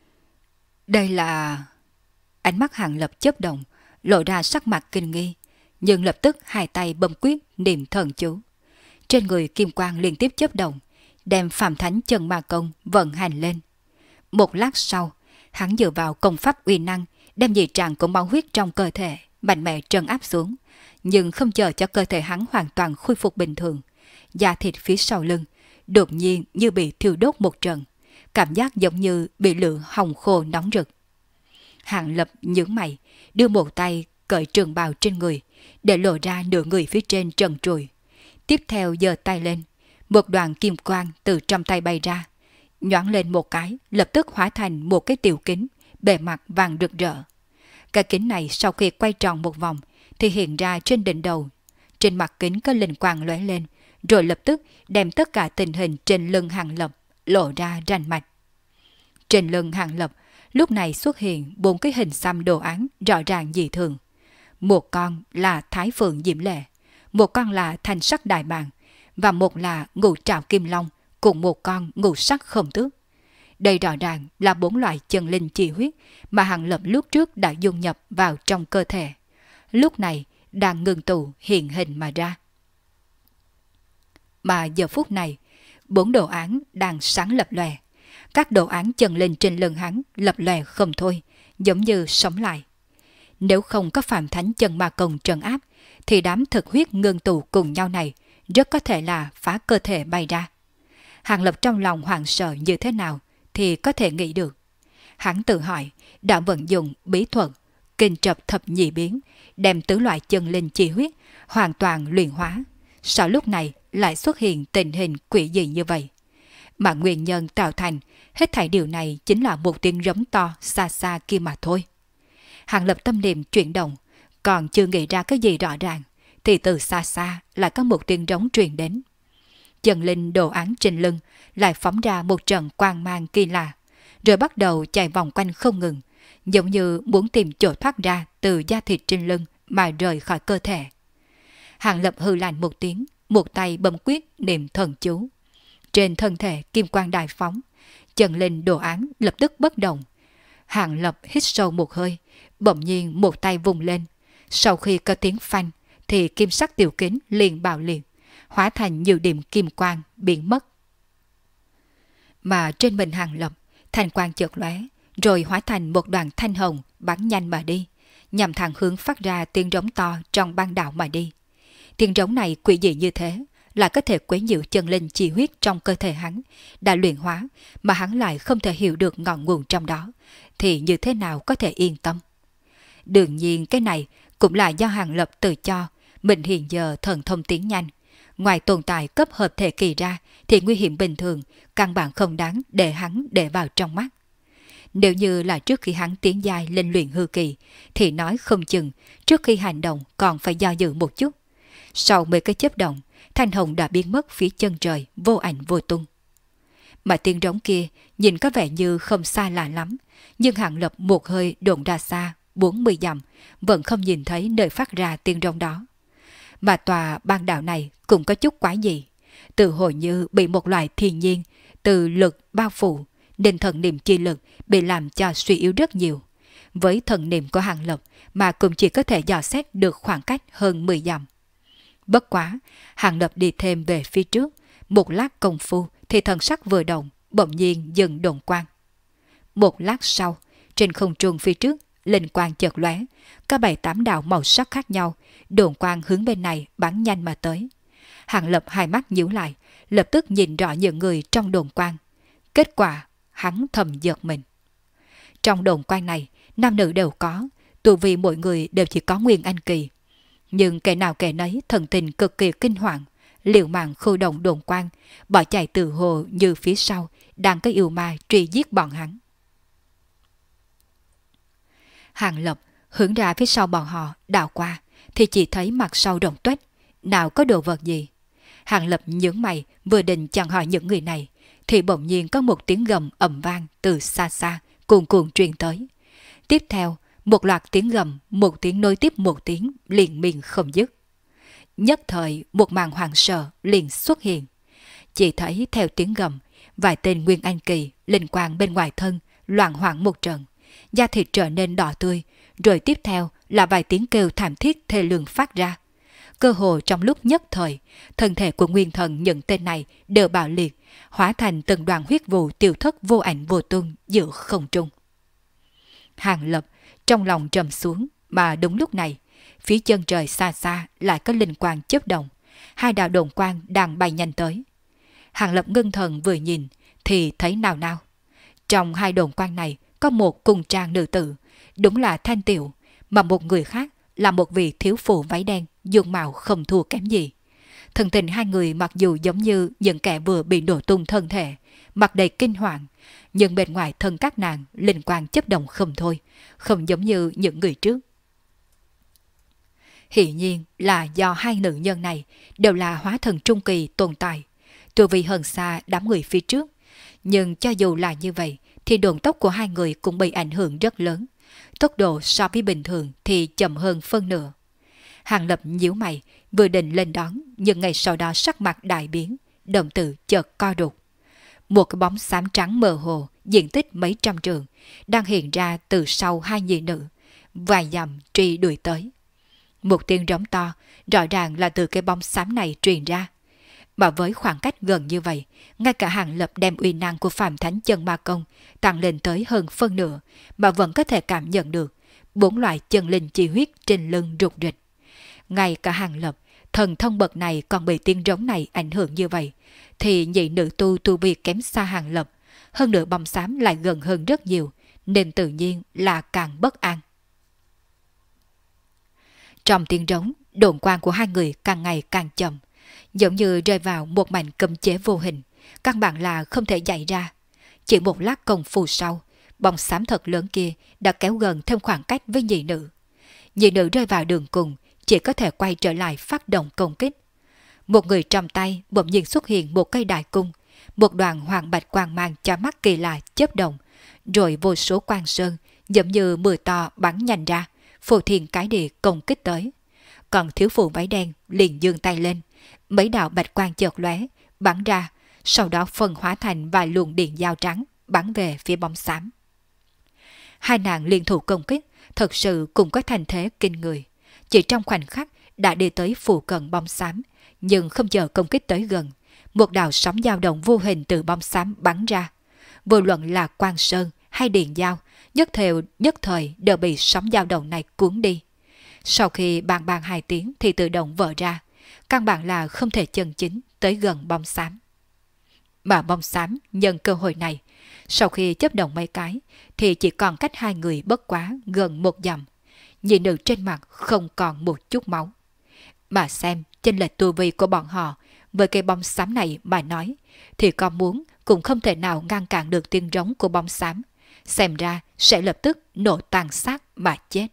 Đây là... Ánh mắt Hàng Lập chớp động, lộ ra sắc mặt kinh nghi, nhưng lập tức hai tay bấm quyết niệm thần chú. Trên người kim quang liên tiếp chớp động, đem Phạm Thánh Chân Ma Công vận hành lên. Một lát sau, hắn dựa vào công pháp uy năng, đem dị trạng của máu huyết trong cơ thể mạnh mẽ trấn áp xuống, nhưng không chờ cho cơ thể hắn hoàn toàn khôi phục bình thường. Da thịt phía sau lưng đột nhiên như bị thiêu đốt một trận, cảm giác giống như bị lửa hồng khô nóng rực. Hàng Lập nhướng mày, đưa một tay cởi trường bào trên người, để lộ ra nửa người phía trên trần trụi. Tiếp theo giơ tay lên, một đoàn kim quang từ trong tay bay ra, nhoáng lên một cái, lập tức hóa thành một cái tiểu kính, bề mặt vàng rực rỡ. Cái kính này sau khi quay tròn một vòng, thì hiện ra trên đỉnh đầu. Trên mặt kính có linh quang lóe lên, rồi lập tức đem tất cả tình hình trên lưng Hàng Lập lộ ra rành mạch. Trên lưng Hàng Lập lúc này xuất hiện 4 cái hình xăm đồ án rõ ràng dị thường. Một con là Thái Phượng Diễm Lệ, một con là Thanh Sắc Đại Bàng, và một là Ngũ Trảo Kim Long, cùng một con Ngũ Sắc Không Tước. Đây rõ ràng là 4 loại chân linh chi huyết mà Hàng Lập lúc trước đã dung nhập vào trong cơ thể, lúc này đang ngưng tụ hiện hình mà ra. Mà giờ phút này, 4 đồ án đang sáng lập lòe. Các đồ án chân linh trên lưng hắn lập lòe không thôi, giống như sống lại. Nếu không có Phạm Thánh Chân Ma Công trấn áp, thì đám thực huyết ngưng tụ cùng nhau này rất có thể là phá cơ thể bay ra. Hàng Lập trong lòng hoảng sợ như thế nào thì có thể nghĩ được. Hắn tự hỏi đã vận dụng bí thuật kinh trập thập nhị biến, đem tứ loại chân linh chi huyết hoàn toàn luyện hóa. Sao lúc này lại xuất hiện tình hình quỷ dị như vậy? Mà nguyên nhân tạo thành hết thảy điều này chính là một tiếng rống to xa xa kia mà thôi. Hàng Lập tâm niệm chuyển động, còn chưa nghĩ ra cái gì rõ ràng, thì từ xa xa lại có một tiếng rống truyền đến. Chân linh đồ án trên lưng lại phóng ra một trận quang mang kỳ lạ, rồi bắt đầu chạy vòng quanh không ngừng, giống như muốn tìm chỗ thoát ra từ da thịt trên lưng mà rời khỏi cơ thể. Hàng Lập hừ lạnh một tiếng, một tay bấm quyết niệm thần chú. Trên thân thể kim quang đại phóng, chân linh đồ án lập tức bất động. Hàng Lập hít sâu một hơi, bỗng nhiên một tay vùng lên. Sau khi có tiếng phanh, thì kim sắc tiểu kính liền bạo liệt, hóa thành nhiều điểm kim quang biến mất. Mà trên mình Hàng Lập, thanh quang chợt lóe, rồi hóa thành một đoàn thanh hồng bắn nhanh mà đi, nhằm thẳng hướng phát ra tiếng rống to trong băng đạo mà đi. Tiếng rống này quỷ dị như thế, là có thể quấy nhiễu chân linh chi huyết trong cơ thể hắn đã luyện hóa, mà hắn lại không thể hiểu được ngọn nguồn trong đó, thì như thế nào có thể yên tâm? Đương nhiên cái này cũng là do Hàng Lập tự cho mình hiện giờ thần thông tiến nhanh, ngoài tồn tại cấp hợp thể kỳ ra thì nguy hiểm bình thường căn bản không đáng để hắn để vào trong mắt. Nếu như là trước khi hắn tiến giai lên luyện hư kỳ, thì nói không chừng trước khi hành động còn phải do dự một chút. Sau mấy cái chớp động, thanh hồng đã biến mất phía chân trời, vô ảnh vô tung. Mà tiếng rống kia nhìn có vẻ như không xa lạ lắm, nhưng Hàng Lập một hơi độn ra xa 40 dặm, vẫn không nhìn thấy nơi phát ra tiếng rống đó. Mà tòa băng đảo này cũng có chút quái dị, tự hồi như bị một loại thiên nhiên từ lực bao phủ, nên thần niệm chi lực bị làm cho suy yếu rất nhiều. Với thần niệm của Hàng Lập mà cũng chỉ có thể dò xét được khoảng cách hơn 10 dặm. Bất quá, Hàng Lập đi thêm về phía trước, một lát công phu thì thần sắc vừa động, bỗng nhiên dừng độn quang. Một lát sau, trên không trung phía trước, linh quang chợt lóe, có 7-8 đạo màu sắc khác nhau, độn quang hướng bên này bắn nhanh mà tới. Hàng Lập hai mắt nhíu lại, lập tức nhìn rõ những người trong độn quang. Kết quả, hắn thầm giật mình. Trong độn quang này, nam nữ đều có, tu vi mỗi người đều chỉ có nguyên anh kỳ. Nhưng kẻ nào kẻ nấy thần tình cực kỳ kinh hoàng, liều mạng khôi động đồn quang, bỏ chạy từ hồ như phía sau đang có yêu ma truy giết bọn hắn. Hàng Lập hướng ra phía sau bọn họ đảo qua, thì chỉ thấy mặt sau rộng tuếch, nào có đồ vật gì. Hàng Lập nhướng mày vừa định chặn hỏi những người này, thì bỗng nhiên có một tiếng gầm ầm vang từ xa xa cuồn cuộn truyền tới. Tiếp theo, một loạt tiếng gầm, một tiếng nối tiếp một tiếng, liền miên không dứt. Nhất thời, một màn hoảng sợ liền xuất hiện. Chỉ thấy theo tiếng gầm, vài tên nguyên anh kỳ, linh quang bên ngoài thân, loạn hoảng một trận, da thịt trở nên đỏ tươi, rồi tiếp theo là vài tiếng kêu thảm thiết thê lương phát ra. Cơ hồ trong lúc nhất thời, thân thể của nguyên thần những tên này đều bạo liệt, hóa thành từng đoàn huyết vụ tiêu thất vô ảnh vô tung giữa không trung. Hàng Lập trong lòng trầm xuống, mà đúng lúc này, phía chân trời xa xa lại có linh quang chớp động, hai đạo đồn quang đang bay nhanh tới. Hàng Lập ngưng thần vừa nhìn thì thấy nào nào. Trong hai đồn quang này có một cung trang nữ tử, đúng là Thanh Tiểu, mà một người khác là một vị thiếu phụ váy đen, dung mạo không thua kém gì. Thân tình hai người mặc dù giống như những kẻ vừa bị nổ tung thân thể, mặt đầy kinh hoàng, nhưng bên ngoài thân các nàng linh quang chớp động không thôi, không giống như những người trước. Hiển nhiên là do hai nữ nhân này đều là hóa thần trung kỳ tồn tại, tu vi hơn xa đám người phía trước. Nhưng cho dù là như vậy thì độn tốc của hai người cũng bị ảnh hưởng rất lớn. Tốc độ so với bình thường thì chậm hơn phân nửa. Hàng Lập nhíu mày, vừa định lên đón, nhưng ngay sau đó sắc mặt đại biến, đồng tử chợt co rụt. Một cái bóng xám trắng mơ hồ, diện tích mấy trăm trượng, đang hiện ra từ sau hai nhị nữ, vài dặm truy đuổi tới. Một tiếng rống to, rõ ràng là từ cái bóng xám này truyền ra. Mà với khoảng cách gần như vậy, ngay cả Hàng Lập đem uy năng của Phạm Thánh Chân Ma Công tăng lên tới hơn phân nửa, mà vẫn có thể cảm nhận được 4 loại chân linh chi huyết trên lưng rục rịch. Ngay cả Hàng Lập, thần thông bậc này còn bị tiếng rống này ảnh hưởng như vậy, thì nhị nữ tu vi kém xa Hàng Lập, hơn nữa bóng xám lại gần hơn rất nhiều, nên tự nhiên là càng bất an. Trong tiếng rống, độn quang của hai người càng ngày càng chậm, giống như rơi vào một mảnh cấm chế vô hình, căn bản là không thể chạy ra. Chỉ một lát công phu sau, bóng xám thật lớn kia đã kéo gần thêm khoảng cách với nhị nữ. Nhị nữ rơi vào đường cùng, chỉ có thể quay trở lại phát động công kích. Một người trong tay bỗng nhiên xuất hiện một cây đại cung, một đoàn hoàng bạch quang mang cho mắt kỳ lạ chớp động, rồi vô số quang sơn giống như mưa to bắn nhanh ra, phô thiên cái địa công kích tới. Còn thiếu phụ váy đen liền giương tay lên, mấy đạo bạch quang chợt lóe bắn ra, sau đó phân hóa thành vài luồng điện dao trắng bắn về phía bóng xám. Hai nàng liên thủ công kích, thật sự cũng có thành thế kinh người. Chỉ trong khoảnh khắc đã đi tới phụ cận bóng xám, nhưng không chờ công kích tới gần, một đạo sóng dao động vô hình từ bóng xám bắn ra. Vô luận là quang sơn hay điện dao, nhất thời đều bị sóng dao động này cuốn đi. Sau khi bang bang hai tiếng thì tự động vỡ ra, căn bản là không thể chân chính tới gần bóng xám. Mà bóng xám nhân cơ hội này, sau khi chấp động mấy cái thì chỉ còn cách hai người bất quá gần một dặm. Nhị nữ trên mặt không còn một chút máu. Mà xem chênh lệch tu vi của bọn họ với cái bóng xám này mà nói, thì con muốn cũng không thể nào ngăn cản được tiếng rống của bóng xám. Xem ra sẽ lập tức nổ tàn xác mà chết.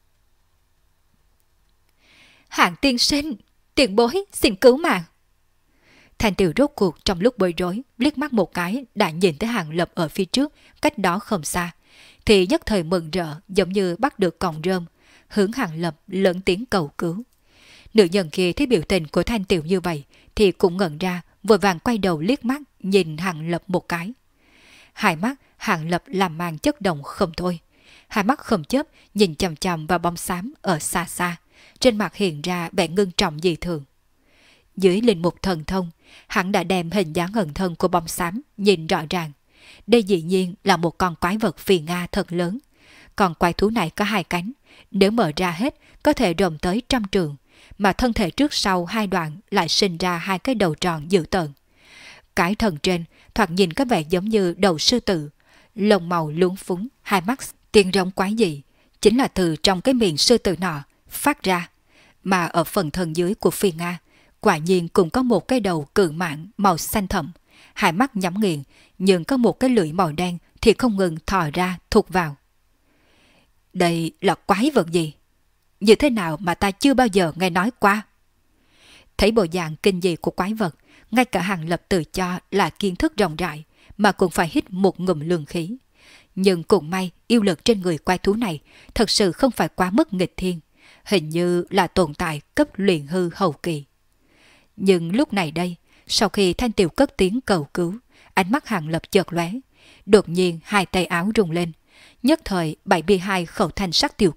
Hạng tiên sinh, tiền bối xin cứu mạng. Thanh Tiểu rốt cuộc trong lúc bối rối, liếc mắt một cái đã nhìn thấy Hàng Lập ở phía trước, cách đó không xa, thì nhất thời mừng rỡ giống như bắt được cọng rơm, hướng Hàng Lập lớn tiếng cầu cứu. Nữ nhân kia thấy biểu tình của Thanh Tiểu như vậy thì cũng ngẩn ra, vội vàng quay đầu liếc mắt nhìn Hàng Lập một cái. Hai mắt Hàng Lập làm màn chất động không thôi, hai mắt không chớp nhìn chằm chằm vào bóng xám ở xa xa, trên mặt hiện ra vẻ ngưng trọng dị thường. Dưới linh mục thần thông, hắn đã đem hình dáng ẩn thân của bóng xám nhìn rõ ràng. Đây dĩ nhiên là một con quái vật phi Nga thật lớn. Còn quái thú này có hai cánh, nếu mở ra hết có thể rộng tới 100 trượng, mà thân thể trước sau hai đoạn lại sinh ra hai cái đầu tròn dữ tợn. Cái thân trên thoạt nhìn có vẻ giống như đầu sư tử, lông màu luống phúng, hai mắt tiên rống quái dị, chính là từ trong cái miệng sư tử nọ phát ra. Mà ở phần thân dưới của phi Nga, quả nhiên cũng có một cái đầu cự mãng màu xanh thẫm, hai mắt nhắm nghiền, nhưng có một cái lưỡi màu đen thì không ngừng thò ra thụt vào. Đây là quái vật gì? Như thế nào mà ta chưa bao giờ nghe nói qua? Thấy bộ dạng kinh dị của quái vật, ngay cả Hàng Lập tự cho là kiến thức rộng rãi, mà cũng phải hít một ngụm lương khí. Nhưng cũng may yêu lực trên người quái thú này thật sự không phải quá mức nghịch thiên, hình như là tồn tại cấp luyện hư hậu kỳ. Nhưng lúc này đây, sau khi Thanh Tiểu cất tiếng cầu cứu, ánh mắt Hàng Lập chợt lóe, đột nhiên hai tay áo rung lên, nhất thời 72 khẩu thanh sắc tiểu kiếm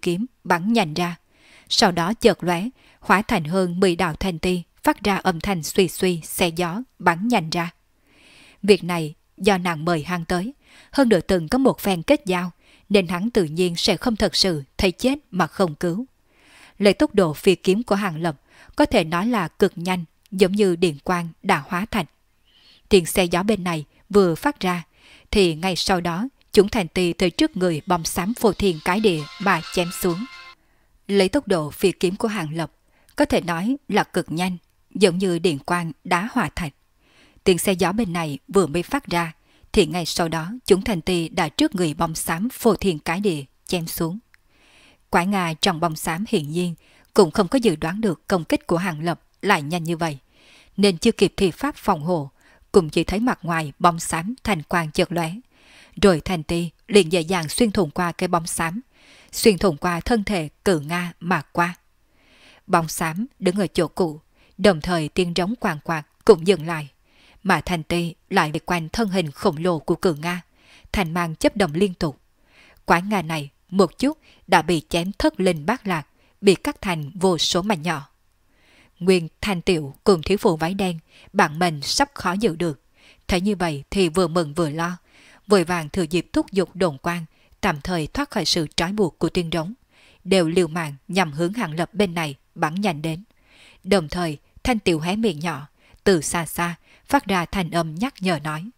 bắn nhanh ra. Sau đó chợt lóe, hóa thành hơn 10 đạo thanh ti, phát ra âm thanh suy suy, xe gió, bắn nhanh ra. Việc này do nàng mời hắn tới, hơn nữa từng có một phen kết giao, nên hắn tự nhiên sẽ không thật sự thấy chết mà không cứu. Lấy tốc độ phi kiếm của Hàng Lập có thể nói là cực nhanh, giống như điện quang đã hóa thành. Tiếng xe gió bên này vừa phát ra, thì ngay sau đó chúng thành tì tới trước người bom xám phô thiên cái địa mà chém xuống. Lấy tốc độ phi kiếm của Hàng Lập có thể nói là cực nhanh, giống như điện quang đã hóa thành. Tiếng xe gió bên này vừa mới phát ra, thì ngay sau đó chúng thành tì đã trước người bom xám phô thiên cái địa chém xuống. Quái Nga trong bom xám hiển nhiên cũng không có dự đoán được công kích của Hàng Lập lại nhanh như vậy, nên chưa kịp thi pháp phòng hộ, cũng chỉ thấy mặt ngoài bom xám thành quang chợt lóe, rồi thành ti liền dễ dàng xuyên thủng qua cái bom xám, xuyên thủng qua thân thể Cự Nga mà qua. Bom xám đứng ở chỗ cũ, đồng thời tiếng rống quàng quạt cũng dừng lại, mà thành ti lại bị quanh thân hình khổng lồ của Cự Nga, thành mang chấp động liên tục. Quái Nga này một chút đã bị chém thất linh bát lạc, bị cắt thành vô số mảnh nhỏ. Nguyên Thanh Tiểu cùng thiếu phụ váy đen, bản mình sắp khó giữ được. Thấy như vậy thì vừa mừng vừa lo, vội vàng thừa dịp thúc giục đồn quan, tạm thời thoát khỏi sự trói buộc của tiên rống, đều liều mạng nhằm hướng Hàng Lập bên này bắn nhanh đến. Đồng thời Thanh Tiểu hé miệng nhỏ, từ xa xa phát ra thanh âm nhắc nhở nói: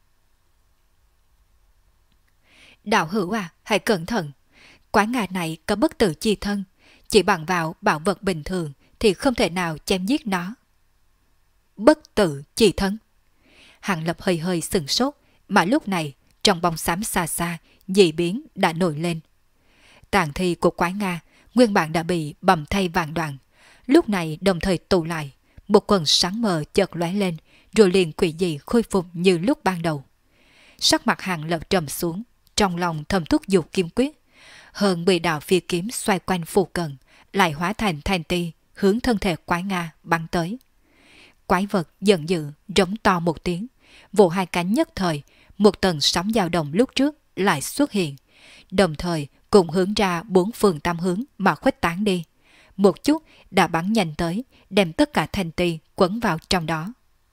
Đạo hữu à, hãy cẩn thận. Quái Nga này có bất tử chi thân, chỉ bằng vào bảo vật bình thường thì không thể nào chém giết nó. Bất tử chi thân. Hàng Lập hơi hơi sừng sốt, mà lúc này trong bóng xám xa xa dị biến đã nổi lên. Tàn thi của Quái Nga nguyên bản đã bị bầm thay vạn đoạn, lúc này đồng thời tụ lại, một quần sáng mờ chợt lóe lên, rồi liền quỷ dị khôi phục như lúc ban đầu. Sắc mặt Hàng Lập trầm xuống, trong lòng thầm thúc giục kiếm quyết, hơn 10 đạo phi kiếm xoay quanh phù cận, lại hóa thành thanh ti hướng thân thể Quái Nga bắn tới. Quái vật giận dữ rống to một tiếng, vỗ hai cánh nhất thời, một tầng sóng dao động lúc trước lại xuất hiện, đồng thời cùng hướng ra 4 phương tám hướng mà khuếch tán đi. Một chút đã bắn nhanh tới, đem tất cả thanh ti quấn vào trong đó.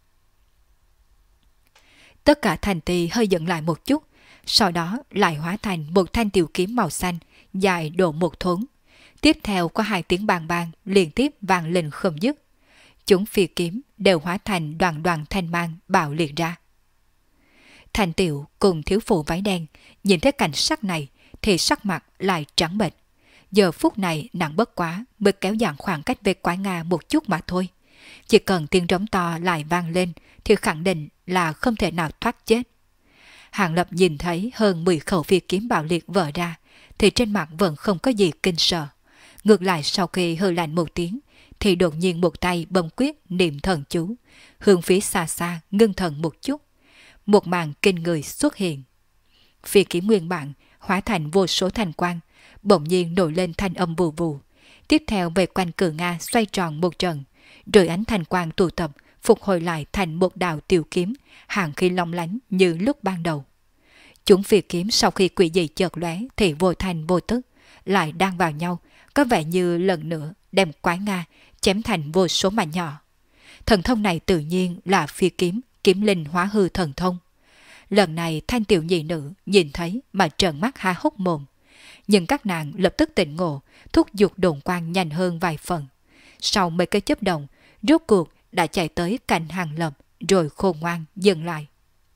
Tất cả thanh ti hơi dừng lại một chút, sau đó lại hóa thành một thanh tiểu kiếm màu xanh, dài độ một thốn. Tiếp theo có 2 tiếng bang bang liên tiếp vang lên không dứt. Chúng phi kiếm đều hóa thành đoàn đoàn thanh mang bạo liệt ra. Thành Tiểu cùng thiếu phụ váy đen nhìn thấy cảnh sắc này thì sắc mặt lại trắng bệch. Giờ phút này nàng bất quá mới kéo dàn khoảng cách về Quái Nga một chút mà thôi. Chỉ cần tiếng rống to lại vang lên thì khẳng định là không thể nào thoát chết. Hàng Lập nhìn thấy hơn 10 khẩu phi kiếm bạo liệt vỡ ra thì trên mặt vẫn không có gì kinh sợ. Ngược lại sau khi hừ lạnh một tiếng thì đột nhiên một tay bấm quyết niệm thần chú, hướng phía xa xa ngưng thần một chút. Một màn kinh người xuất hiện. Phi kiếm nguyên bản hóa thành vô số thanh quang, bỗng nhiên nổi lên thanh âm vù vù. Tiếp theo về quanh Cự Nga xoay tròn một trận, rồi ánh thanh quang tụ tập phục hồi lại thành một đạo tiểu kiếm, hàng khí long lánh như lúc ban đầu. Chúng phi kiếm sau khi quỷ dị chợt lóe thì vô thành vô tức, lại đang vào nhau, có vẻ như lần nữa đem Quái Nga chém thành vô số mảnh nhỏ. Thần thông này tự nhiên là phi kiếm, kiếm linh hóa hư thần thông. Lần này thanh tiểu nhị nữ nhìn thấy mà trợn mắt há hốc mồm. Nhưng các nàng lập tức tỉnh ngộ, thúc giục đồn quang nhanh hơn vài phần. Sau mấy cái chớp động, rốt cuộc đã chạy tới cạnh Hàng Lập, rồi khôn ngoan dừng lại.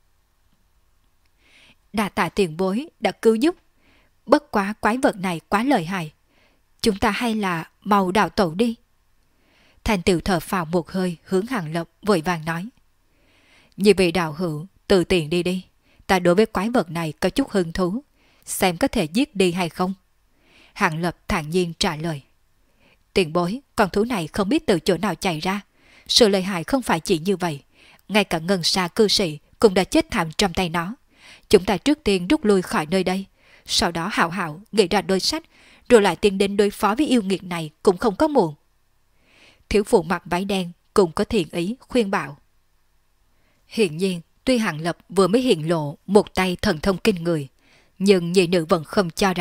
Đa tạ tiền bối đã cứu giúp. Bất quá quái vật này quá lợi hại. Chúng ta hay là mau đào tẩu đi. Thành tiểu thở phào một hơi hướng Hàng Lập vội vàng nói. Như vị đạo hữu, tự tiện đi đi. Ta đối với quái vật này có chút hứng thú, xem có thể giết đi hay không. Hàng Lập thản nhiên trả lời. Tiền bối, con thú này không biết từ chỗ nào chạy ra. Sự lợi hại không phải chỉ như vậy. Ngay cả ngân xa cư sĩ cũng đã chết thảm trong tay nó. Chúng ta trước tiên rút lui khỏi nơi đây, sau đó hảo hảo nghĩ ra đôi sách, rồi lại tiến đến đối phó với yêu nghiệt này cũng không có muộn. Thiếu phụ mặc váy đen cũng có thiện ý khuyên bảo. Hiện nhiên, tuy Hàng Lập vừa mới hiện lộ một tay thần thông kinh người, nhưng nhị nữ vẫn không cho rằng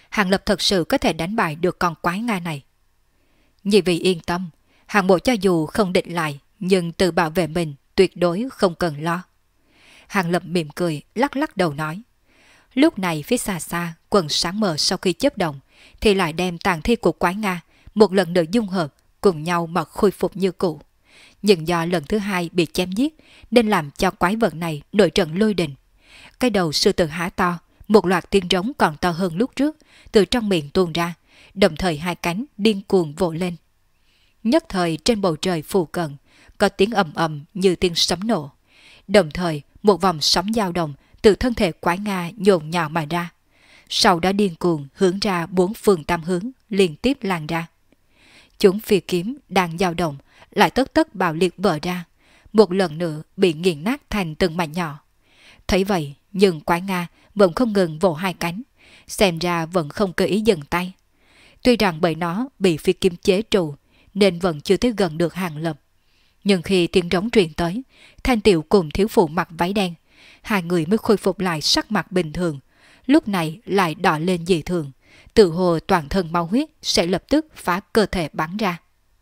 Hàng Lập thật sự có thể đánh bại được con quái Nga này. Nhị vị yên tâm, Hàng Mộ cho dù không định lại, nhưng tự bảo vệ mình tuyệt đối không cần lo. Hàng Lập mỉm cười, lắc lắc đầu nói. Lúc này phía xa xa, quần sáng mờ sau khi chớp động, thì lại đem tàn thi của quái Nga một lần nữa dung hợp, cùng nhau mà khôi phục như cũ. Nhưng do lần thứ hai bị chém giết, nên làm cho quái vật này nổi trận lôi đình. Cái đầu sư tử há to, một loạt tiếng rống còn to hơn lúc trước, từ trong miệng tuôn ra, đồng thời hai cánh điên cuồng vỗ lên. Nhất thời trên bầu trời phù cận, có tiếng ầm ầm như tiếng sấm nổ. Đồng thời một vòng sóng dao động từ thân thể quái Nga nhộn nhạo mà ra. Sau đó điên cuồng hướng ra bốn phương tám hướng, liên tiếp lan ra. Chúng phi kiếm đang dao động, lại tất tất bạo liệt vỡ ra, một lần nữa bị nghiền nát thành từng mảnh nhỏ. Thấy vậy, nhưng quái Nga vẫn không ngừng vỗ hai cánh, xem ra vẫn không cơ ý dừng tay. Tuy rằng bởi nó bị phi kiếm chế trụ, nên vẫn chưa tới gần được Hàng Lập. Nhưng khi tiếng rống truyền tới, Thanh Tiểu cùng thiếu phụ mặc váy đen, hai người mới khôi phục lại sắc mặt bình thường, lúc này lại đỏ lên dị thường, tự hồ toàn thân máu huyết sẽ lập tức phá cơ thể bắn ra.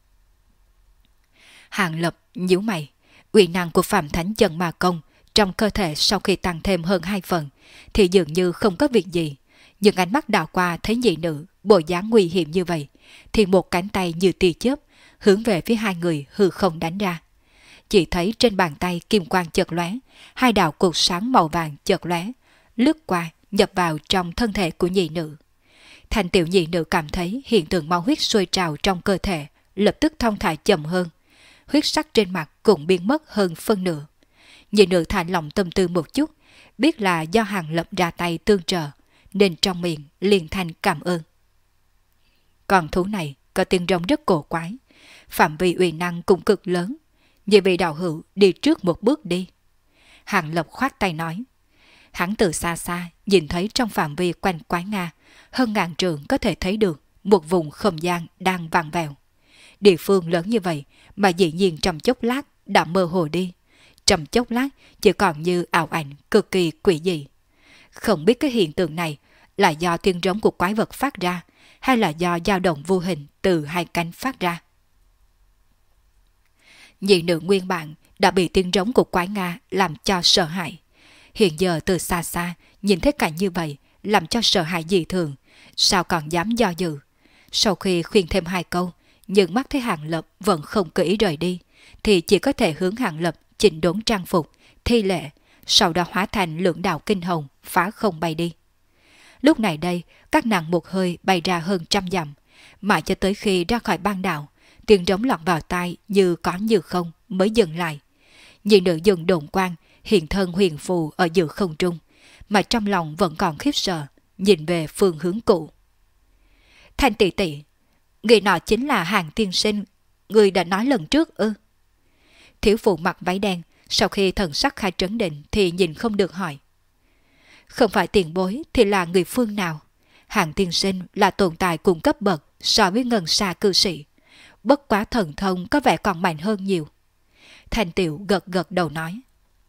Hàng Lập nhíu mày, uy năng của Phạm Thánh Chân Ma Công trong cơ thể sau khi tăng thêm hơn 2 phần thì dường như không có việc gì, nhưng ánh mắt đảo qua thấy nhị nữ bộ dáng nguy hiểm như vậy, thì một cánh tay như tia chớp hướng về phía hai người hư không đánh ra. Chỉ thấy trên bàn tay kim quang chợt lóe, hai đạo cột sáng màu vàng chợt lóe, lướt qua nhập vào trong thân thể của nhị nữ. Thành tiểu nhị nữ cảm thấy hiện tượng máu huyết sôi trào trong cơ thể, lập tức thong thả chậm hơn, huyết sắc trên mặt cũng biến mất hơn phân nửa. Nhị nữ thả lòng tâm tư một chút, biết là do Hàng Lập ra tay tương trợ, nên trong miệng liền thanh cảm ơn. Con thú này có tiếng rống rất cổ quái, phạm vi uy năng cũng cực lớn. Nhị vị đạo hữu đi trước một bước đi. Hàng Lập khoát tay nói. Hắn từ xa xa nhìn thấy trong phạm vi quanh quái Nga, hơn ngàn trượng có thể thấy được một vùng không gian đang vặn vẹo. Địa phương lớn như vậy mà dĩ nhiên trong chốc lát đã mơ hồ đi. Trong chốc lát chỉ còn như ảo ảnh cực kỳ quỷ dị. Không biết cái hiện tượng này là do tiếng rống của quái vật phát ra, hay là do dao động vô hình từ hai cánh phát ra. Nhị nữ nguyên bản đã bị tiếng rống của quái Nga làm cho sợ hãi. Hiện giờ từ xa xa nhìn thấy cảnh như vậy làm cho sợ hãi dị thường, sao còn dám do dự. Sau khi khuyên thêm hai câu, nhưng mắt thấy Hàng Lập vẫn không cơ ý rời đi, thì chỉ có thể hướng Hàng Lập chỉnh đốn trang phục, thi lễ, sau đó hóa thành lưỡng đạo kinh hồng phá không bay đi. Lúc này đây, các nàng một hơi bay ra hơn 100 dặm, mãi cho tới khi ra khỏi bang đảo, tiếng rống lọt vào tai như có như không mới dừng lại. Nhị nữ dùng đồn quang hiện thân huyền phù ở giữa không trung, mà trong lòng vẫn còn khiếp sợ, nhìn về phương hướng cũ. Thanh tỷ tỷ, người nọ chính là Hàng tiên sinh, người đã nói lần trước ư? Thiếu phụ mặc váy đen, sau khi thần sắc khai trấn định thì nhìn không được hỏi. Không phải tiền bối thì là người phương nào? Hàng tiên sinh là tồn tại cùng cấp bậc so với ngân xa cư sĩ, bất quá thần thông có vẻ còn mạnh hơn nhiều. Thành Tiểu gật gật đầu nói.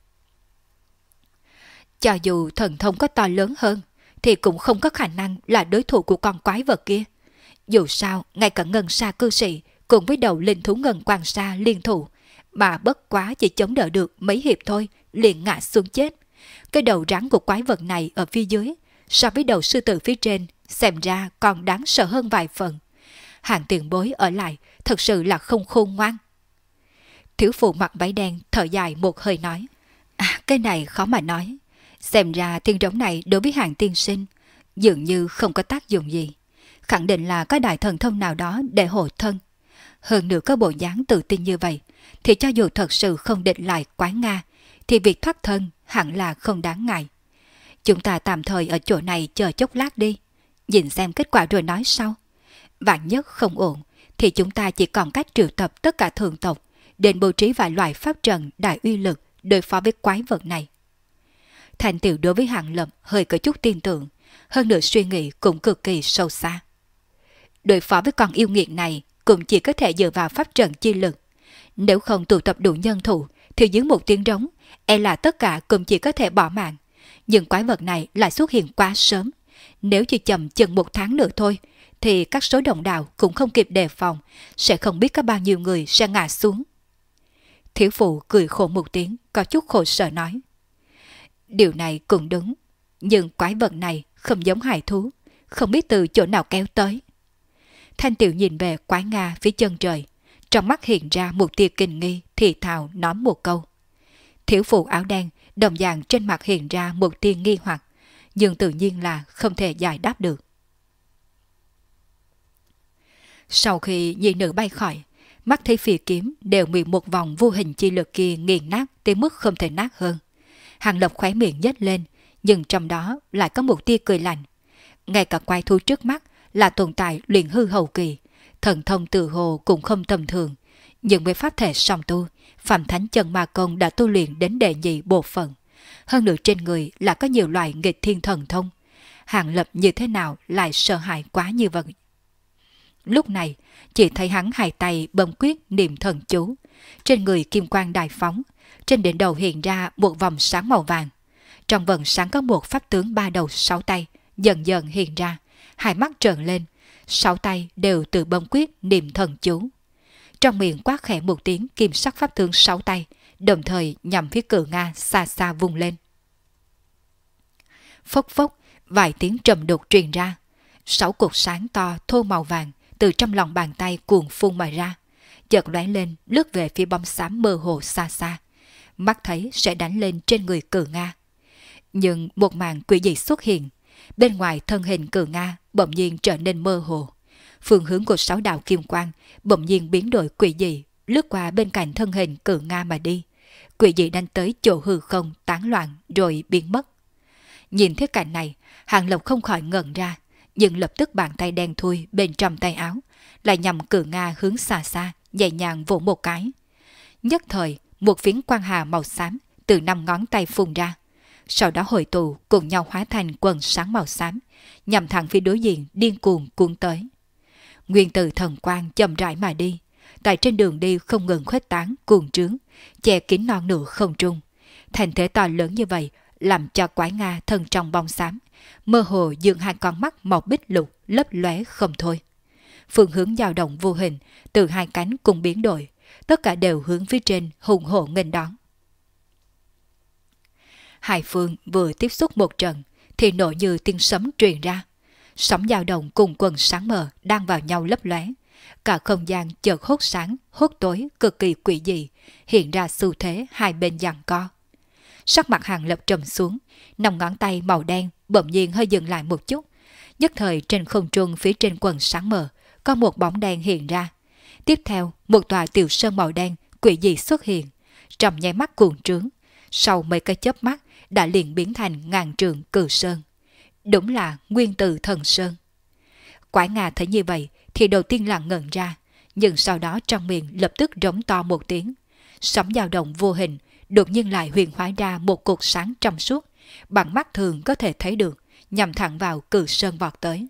Cho dù thần thông có to lớn hơn, thì cũng không có khả năng là đối thủ của con quái vật kia. Dù sao, ngay cả ngân xa cư sĩ cùng với đầu linh thú ngân quang sa liên thủ, mà bất quá chỉ chống đỡ được mấy hiệp thôi, liền ngã xuống chết. Cái đầu rắn của quái vật này ở phía dưới, so với đầu sư tử phía trên, xem ra còn đáng sợ hơn vài phần. Hàng tiền bối ở lại, thật sự là không khôn ngoan. Thiếu phụ mặc váy đen thở dài một hơi nói. Cái này khó mà nói. Xem ra tiếng rống này đối với Hàng tiên sinh dường như không có tác dụng gì. Khẳng định là có đại thần thông nào đó để hộ thân. Hơn nữa có bộ dáng tự tin như vậy, thì cho dù thật sự không địch lại quái Nga, thì việc thoát thân hẳn là không đáng ngại. Chúng ta tạm thời ở chỗ này chờ chốc lát đi, nhìn xem kết quả rồi nói sau. Vạn nhất không ổn, thì chúng ta chỉ còn cách triệu tập tất cả thường tộc, đến bố trí vài loại pháp trận đại uy lực đối phó với quái vật này. Thành Tiểu đối với Hàng Lập hơi có chút tin tưởng, hơn nữa suy nghĩ cũng cực kỳ sâu xa. Đối phó với con yêu nghiệt này cũng chỉ có thể dựa vào pháp trận chi lực. Nếu không tụ tập đủ nhân thủ, thì dưới một tiếng rống, e là tất cả cũng chỉ có thể bỏ mạng. Nhưng quái vật này lại xuất hiện quá sớm. Nếu chỉ chậm chừng 1 tháng nữa thôi, thì các số đồng đạo cũng không kịp đề phòng, sẽ không biết có bao nhiêu người sẽ ngã xuống. Thiếu phụ cười khổ một tiếng, có chút khổ sở nói. Điều này cũng đúng, nhưng quái vật này không giống hài thú, không biết từ chỗ nào kéo tới. Thanh Tiểu nhìn về quái Nga phía chân trời, trong mắt hiện ra một tia kinh nghi, thì thào nói một câu. Thiếu phụ áo đen đồng dạng trên mặt hiện ra một tia nghi hoặc, nhưng tự nhiên là không thể giải đáp được. Sau khi nhi nữ bay khỏi, mắt thấy phi kiếm đều bị một vòng vô hình chi lực kia nghiền nát tới mức không thể nát hơn. Hàng Lập khóe miệng nhếch lên, nhưng trong đó lại có một tia cười lạnh. Ngay cả quái thú trước mắt là tồn tại luyện hư hậu kỳ, thần thông tự hồ cũng không tầm thường, nhưng với pháp thể song tu, Phạm Thánh Chân Ma Công đã tu luyện đến đệ nhị bộ phận. Hơn nữa trên người là có nhiều loại nghịch thiên thần thông. Hàng Lập như thế nào lại sợ hãi quá như vậy? Lúc này, chỉ thấy hắn hai tay bấm quyết niệm thần chú. Trên người kim quang đại phóng, trên đỉnh đầu hiện ra một vòng sáng màu vàng. Trong vầng sáng có một pháp tướng 3 đầu 6 tay, dần dần hiện ra, hai mắt trợn lên, 6 tay đều tự bấm quyết niệm thần chú. Trong miệng quát khẽ một tiếng kim sắc pháp tướng 6 tay, đồng thời nhằm phía Cự Nga xa xa vung lên. Phốc phốc, vài tiếng trầm đục truyền ra. 6 cột sáng to thô màu vàng từ trong lòng bàn tay cuồn phun mà ra, chợt lóe lên lướt về phía bóng xám mơ hồ xa xa. Mắt thấy sẽ đánh lên trên người Cự Nga. Nhưng một màn quỷ dị xuất hiện. Bên ngoài thân hình Cự Nga bỗng nhiên trở nên mơ hồ. Phương hướng của 6 đạo kim quang bỗng nhiên biến đổi quỷ dị, lướt qua bên cạnh thân hình Cự Nga mà đi. Quỷ dị đánh tới chỗ hư không tán loạn rồi biến mất. Nhìn thấy cảnh này, Hàng Lập không khỏi ngẩn ra, nhưng lập tức bàn tay đen thui bên trong tay áo lại nhằm Cự Nga hướng xa xa, nhẹ nhàng vỗ một cái. Nhất thời, một phiến quang hà màu xám từ 5 ngón tay phun ra, sau đó hội tụ cùng nhau hóa thành quần sáng màu xám, nhằm thẳng phía đối diện điên cuồng cuốn tới. Nguyên tử thần quang chậm rãi mà đi, tại trên đường đi không ngừng khuếch tán cuồng trướng, che kín non nửa không trung. Thành thế to lớn như vậy làm cho quái Nga thân trong bóng xám, mơ hồ dường hai con mắt màu bích lục lấp lóe không thôi. Phương hướng dao động vô hình từ hai cánh cùng biến đổi, tất cả đều hướng phía trên hùng hổ nghênh đón. Hai phương vừa tiếp xúc một trận thì nổ như tiếng sấm truyền ra. Sóng dao động cùng quần sáng mờ đang vào nhau lấp lóe. Cả không gian chợt hốt sáng, hốt tối cực kỳ quỷ dị, hiện ra xu thế hai bên giằng co. Sắc mặt Hàng Lập trầm xuống, 5 ngón tay màu đen bỗng nhiên hơi dừng lại một chút. Nhất thời trên không trung phía trên quần sáng mờ có một bóng đen hiện ra. Tiếp theo, một tòa tiểu sơn màu đen quỷ dị xuất hiện, trong nháy mắt cuồng trướng. Sau mấy cái chớp mắt đã liền biến thành ngàn trượng cử sơn. Đúng là nguyên tử thần sơn. Quái Nga thấy như vậy thì đầu tiên là ngẩn ra, nhưng sau đó trong miệng lập tức rống to một tiếng. Sóng dao động vô hình đột nhiên lại huyền hóa ra một cột sáng trong suốt, bằng mắt thường có thể thấy được, nhằm thẳng vào cử sơn vọt tới.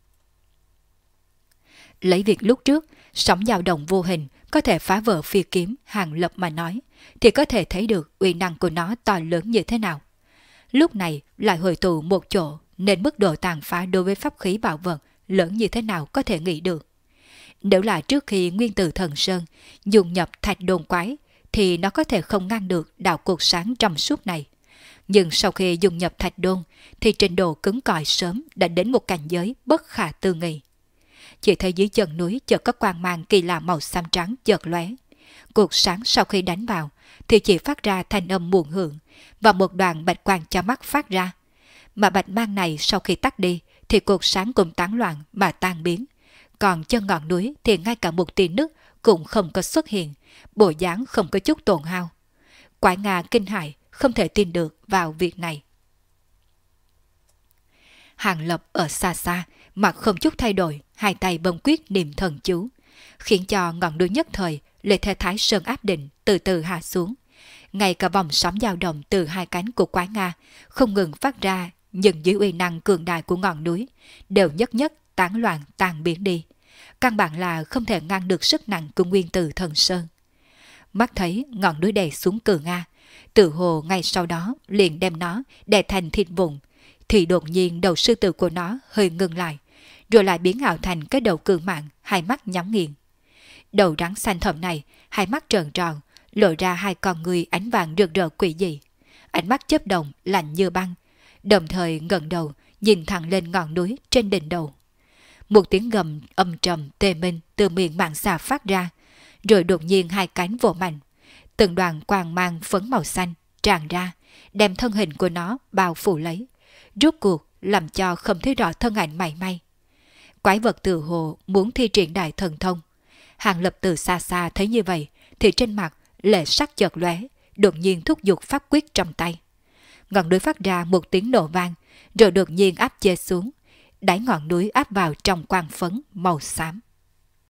Lấy việc lúc trước sóng dao động vô hình có thể phá vỡ phi kiếm Hàng Lập mà nói, thì có thể thấy được uy năng của nó to lớn như thế nào. Lúc này lại hội tụ một chỗ, nên mức độ tàn phá đối với pháp khí bảo vật lớn như thế nào có thể nghĩ được. Nếu là trước khi nguyên tử thần sơn dùng nhập thạch đồn quái, thì nó có thể không ngăn được đạo cột sáng trong suốt này. Nhưng sau khi dùng nhập thạch đôn, thì trình độ cứng cỏi sớm đã đến một cảnh giới bất khả tư nghị. Chỉ thấy dưới chân núi chợt có quang mang kỳ lạ màu xám trắng chợt lóe. Cột sáng sau khi đánh vào thì chỉ phát ra thanh âm muộn hưởng, và một đoàn bạch quang cho mắt phát ra. Mà bạch mang này sau khi tắt đi thì cột sáng cũng tán loạn mà tan biến. Còn chân ngọn núi thì ngay cả một tia nước cũng không có xuất hiện, bộ dáng không có chút tổn hao. Quái Nga kinh hãi, không thể tin được vào việc này. Hàng Lập ở xa xa, mặt không chút thay đổi, hai tay bấm quyết niệm thần chú, khiến cho ngọn núi nhất thời lệ thế thái sơn áp định từ từ hạ xuống. Ngay cả vòng sóng dao động từ hai cánh của quái Nga không ngừng phát ra, nhưng dưới uy năng cường đại của ngọn núi đều nhất nhất tán loạn tan biến đi. Căn bản là không thể ngăn được sức nặng của nguyên tử thần sơn. Mắt thấy ngọn núi đè xuống Cự Nga, tự hồ ngay sau đó liền đem nó đè thành thịt vụn, thì đột nhiên đầu sư tử của nó hơi ngừng lại, rồi lại biến ảo thành cái đầu cự mãng, hai mắt nhắm nghiền. Đầu rắn xanh thẫm này, hai mắt trợn tròn, lộ ra hai con người ánh vàng rực rỡ quỷ dị. Ánh mắt chớp động lạnh như băng, đồng thời ngẩng đầu nhìn thẳng lên ngọn núi trên đỉnh đầu. Một tiếng gầm âm trầm tê minh từ miệng mãng xà phát ra, rồi đột nhiên hai cánh vỗ mạnh, từng đoàn quang mang phấn màu xanh tràn ra, đem thân hình của nó bao phủ lấy, rút cuộc làm cho không thấy rõ thân ảnh mảy may. Quái vật tự hồ muốn thi triển đại thần thông. Hàng Lập từ xa xa thấy như vậy thì trên mặt lệ sắc chợt lóe, đột nhiên thúc giục pháp quyết trong tay. Ngọn núi phát ra một tiếng nổ vang, rồi đột nhiên áp chế xuống, đáy ngọn núi áp vào trong quang phấn màu xám.